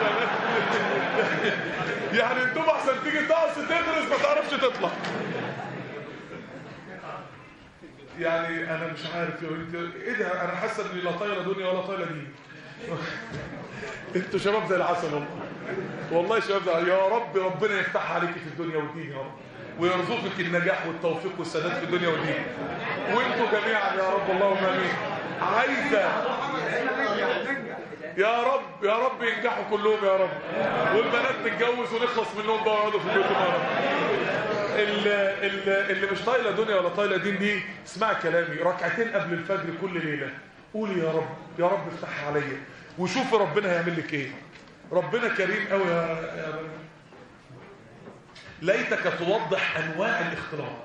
يعني انتوا احسن تيجي تقص تدرس ما تعرفش تطلع. يعني انا مش عارف يا بنتي ايه ده، انا حاسه اني لا طايله دنيا ولا طايله دين. انتوا شباب زي العسل والله، والله شباب زي. يا رب ربنا يفتح عليكي في الدنيا والدين يا رب، ويرزقك النجاح والتوفيق والسداد في الدنيا والدين، وانتوا جميعا يا رب اللهم امين. عايزه يا رب يا رب ينجحوا كلهم يا رب، والبنات تتجوز ونخلص منهم بقى ويقعدوا في بيوتهم يا رب. اللي, اللي, اللي مش طايله دنيا ولا طايله دين دي، اسمع كلامي، ركعتين قبل الفجر كل ليله قولي يا رب يا رب افتح عليا، وشوفي ربنا هيعمل لك ايه. ربنا كريم قوي يا, يا رب. ليتك توضح انواع الاختلاط.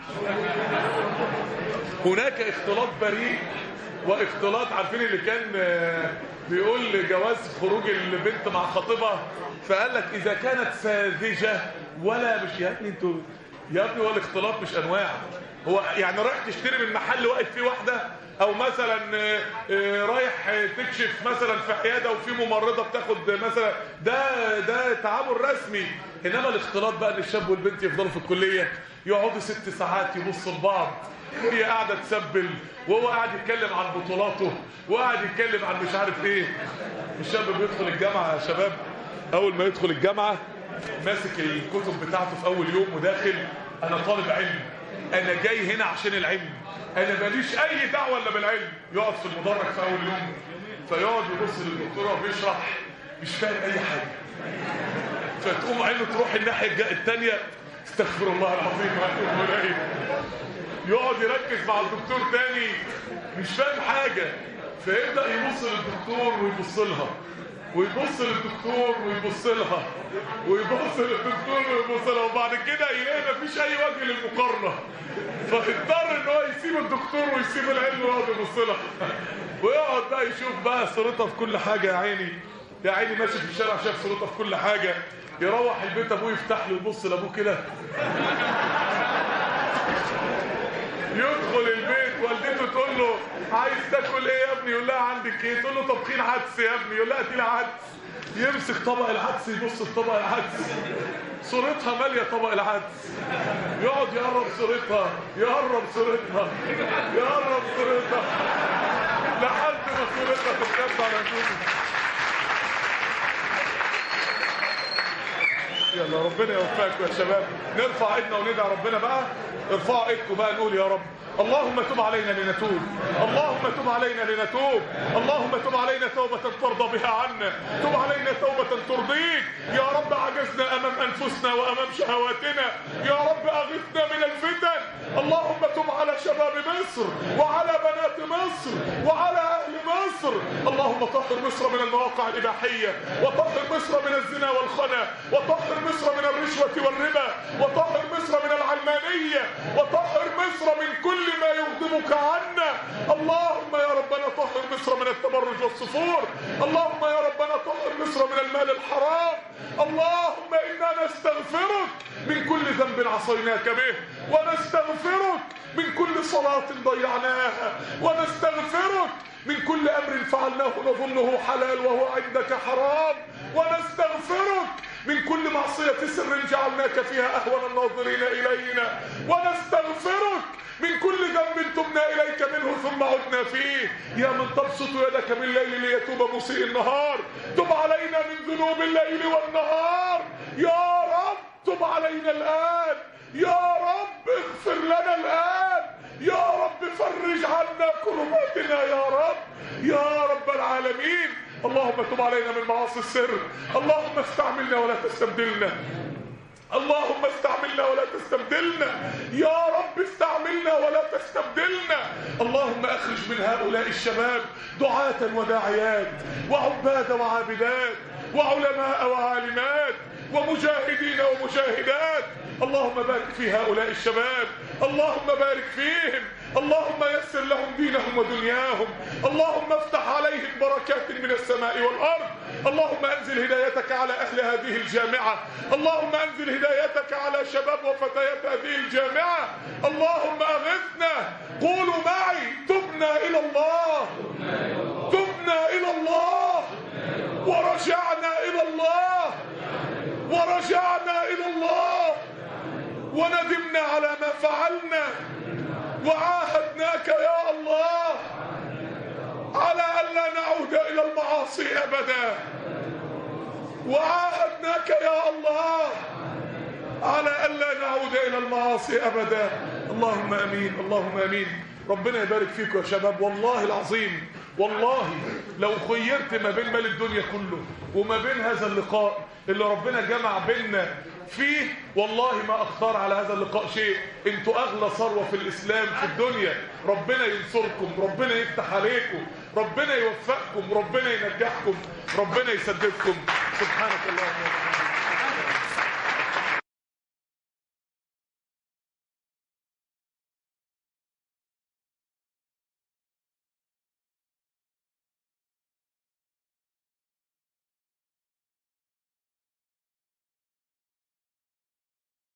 هناك اختلاط بريء واختلاط، عارفين اللي كان بيقول جواز خروج البنت مع خطيبها، فقال لك اذا كانت ساذجه ولا مش. يا ابني انتوا يا ابني هو الاختلاط مش انواع. هو يعني رايح تشتري من محل واقف فيه واحده، او مثلا رايح تكشف مثلا في عياده وفي ممرضه بتاخد مثلا، ده ده تعامل رسمي. انما الاختلاط بقى ان الشاب والبنت يفضلوا في الكليه يقعدوا ست ساعات يبصوا لبعض، هي قاعده تسبل وهو قاعد يتكلم عن بطولاته وقاعد يتكلم عن مش عارف ايه. الشاب بيدخل الجامعه يا شباب، اول ما يدخل الجامعه ماسك الكتب بتاعته في اول يوم وداخل، انا طالب علم، انا جاي هنا عشان العلم، انا ماليش اي دعوه الا بالعلم. يقف في المدرج في اول يوم فيقعد يبص للدكتوره وبيشرح مش فاهم اي حاجه، فتقوم عينه تروح الناحيه الثانيه، استغفر الله العظيم واتوب اليه. يقعد يركز مع الدكتور تاني مش فاهم حاجه، فيبدا يبص للدكتور ويبص لها ويبص للدكتور ويبص لها ويبص للدكتور ويبص لها، وبعد كده يلاقي مفيش اي وجه للمقارنه، فاضطر ان هو يسيب الدكتور ويسيب العلم ويقعد يبص لها، ويقعد بقى يشوف بقى صورتها في كل حاجه. يا عيني يا عيني ماشي في الشارع شاف صورتها في كل حاجه، يروح البيت ابوه يفتح له يبص لابوه كده، يدخل البيت والدته تقول له عايز تاكل ايه يا ابني؟ يقول لها عندك ايه؟ تقول له طبخين عدس يا ابني، يقول لها هاتي لي عدس، يمسك طبق العدس يبص في طبق العدس، صورتها ماليه طبق العدس، يقعد يقرب صورتها يقرب صورتها يقرب صورتها لحد ما صورتها تتكب على طول. يلا ربنا يوفقكم يا شباب. نرفع ايدنا وندعي ربنا بقى. ارفعوا ايدكم بقى نقول يا رب اللهم تب علينا لنتوب، اللهم تب علينا لنتوب، اللهم تب علينا توبة ترضى بها عنا، تب علينا توبة ترضيك. يا رب عجزنا امام انفسنا وامام شهواتنا، يا رب اغثنا من الفتن. اللهم تب على شباب مصر وعلى بنات مصر وعلى اهل مصر. اللهم طهر مصر من المواقع الاباحية، وطهر مصر من الزنا والخنا، وطهر مصر من الرشوة والربا، وطهر مصر من العلمانية، وطهر مصر من كل ما يغضبك عنا. اللهم يا ربنا طهر مصر من التبرج والصفور، اللهم يا ربنا طهر مصر من المال الحرام. اللهم إنا نستغفرك من كل ذنب عصيناك به، ونستغفرك من كل صلاة ضيعناها، ونستغفرك من كل أمر فعلناه نظنه حلال وهو عندك حرام، ونستغفرك من كل معصية سر جعلناك فيها أهون الناظرين إلينا، ونستغفرك من كل ذنب تبنا إليك منه ثم عدنا فيه. يا من تبسط يدك بالليل ليتوب مسيء النهار، تب علينا من ذنوب الليل والنهار. يا رب تب علينا الآن، يا رب اغفر لنا الآن، يا رب فرج عنا كرباتنا يا رب يا رب العالمين. اللهم تب علينا من معاصي السر، اللهم استعملنا ولا تستبدلنا، اللهم استعملنا ولا تستبدلنا، يا رب استعملنا ولا تستبدلنا. اللهم اخرج من هؤلاء الشباب دعاة وداعيات وعباد وعابدات وعلماء وعالمات ومجاهدين ومجاهدات. اللهم بارك في هؤلاء الشباب، اللهم بارك فيهم، اللهم يسر لهم دينهم ودنياهم، اللهم افتح عليهم بركات من السماء والأرض. اللهم انزل هدايتك على أهل هذه الجامعة، اللهم انزل هدايتك على شباب وفتيات هذه الجامعة. اللهم أغثنا، قولوا معي: تبنا إلى الله، تبنا إلى الله، ورجعنا إلى الله، ورجعنا إلى الله، وندمنا على ما فعلنا، وعاهدناك يا الله على أن لا نعود إلى المعاصي أبدا، وعاهدناك يا الله على أن لا نعود إلى المعاصي أبدا. اللهم أمين، اللهم أمين. ربنا يبارك فيكم يا شباب. والله العظيم، والله لو خيرت ما بين مال الدنيا كله وما بين هذا اللقاء اللي ربنا جمع بيننا فيه، والله ما اختار على هذا اللقاء شيء. انتوا اغلى ثروه في الاسلام في الدنيا. ربنا ينصركم، ربنا يفتح عليكم، ربنا يوفقكم، ربنا ينجحكم، ربنا يسددكم. سبحانك اللهم وبحمدك.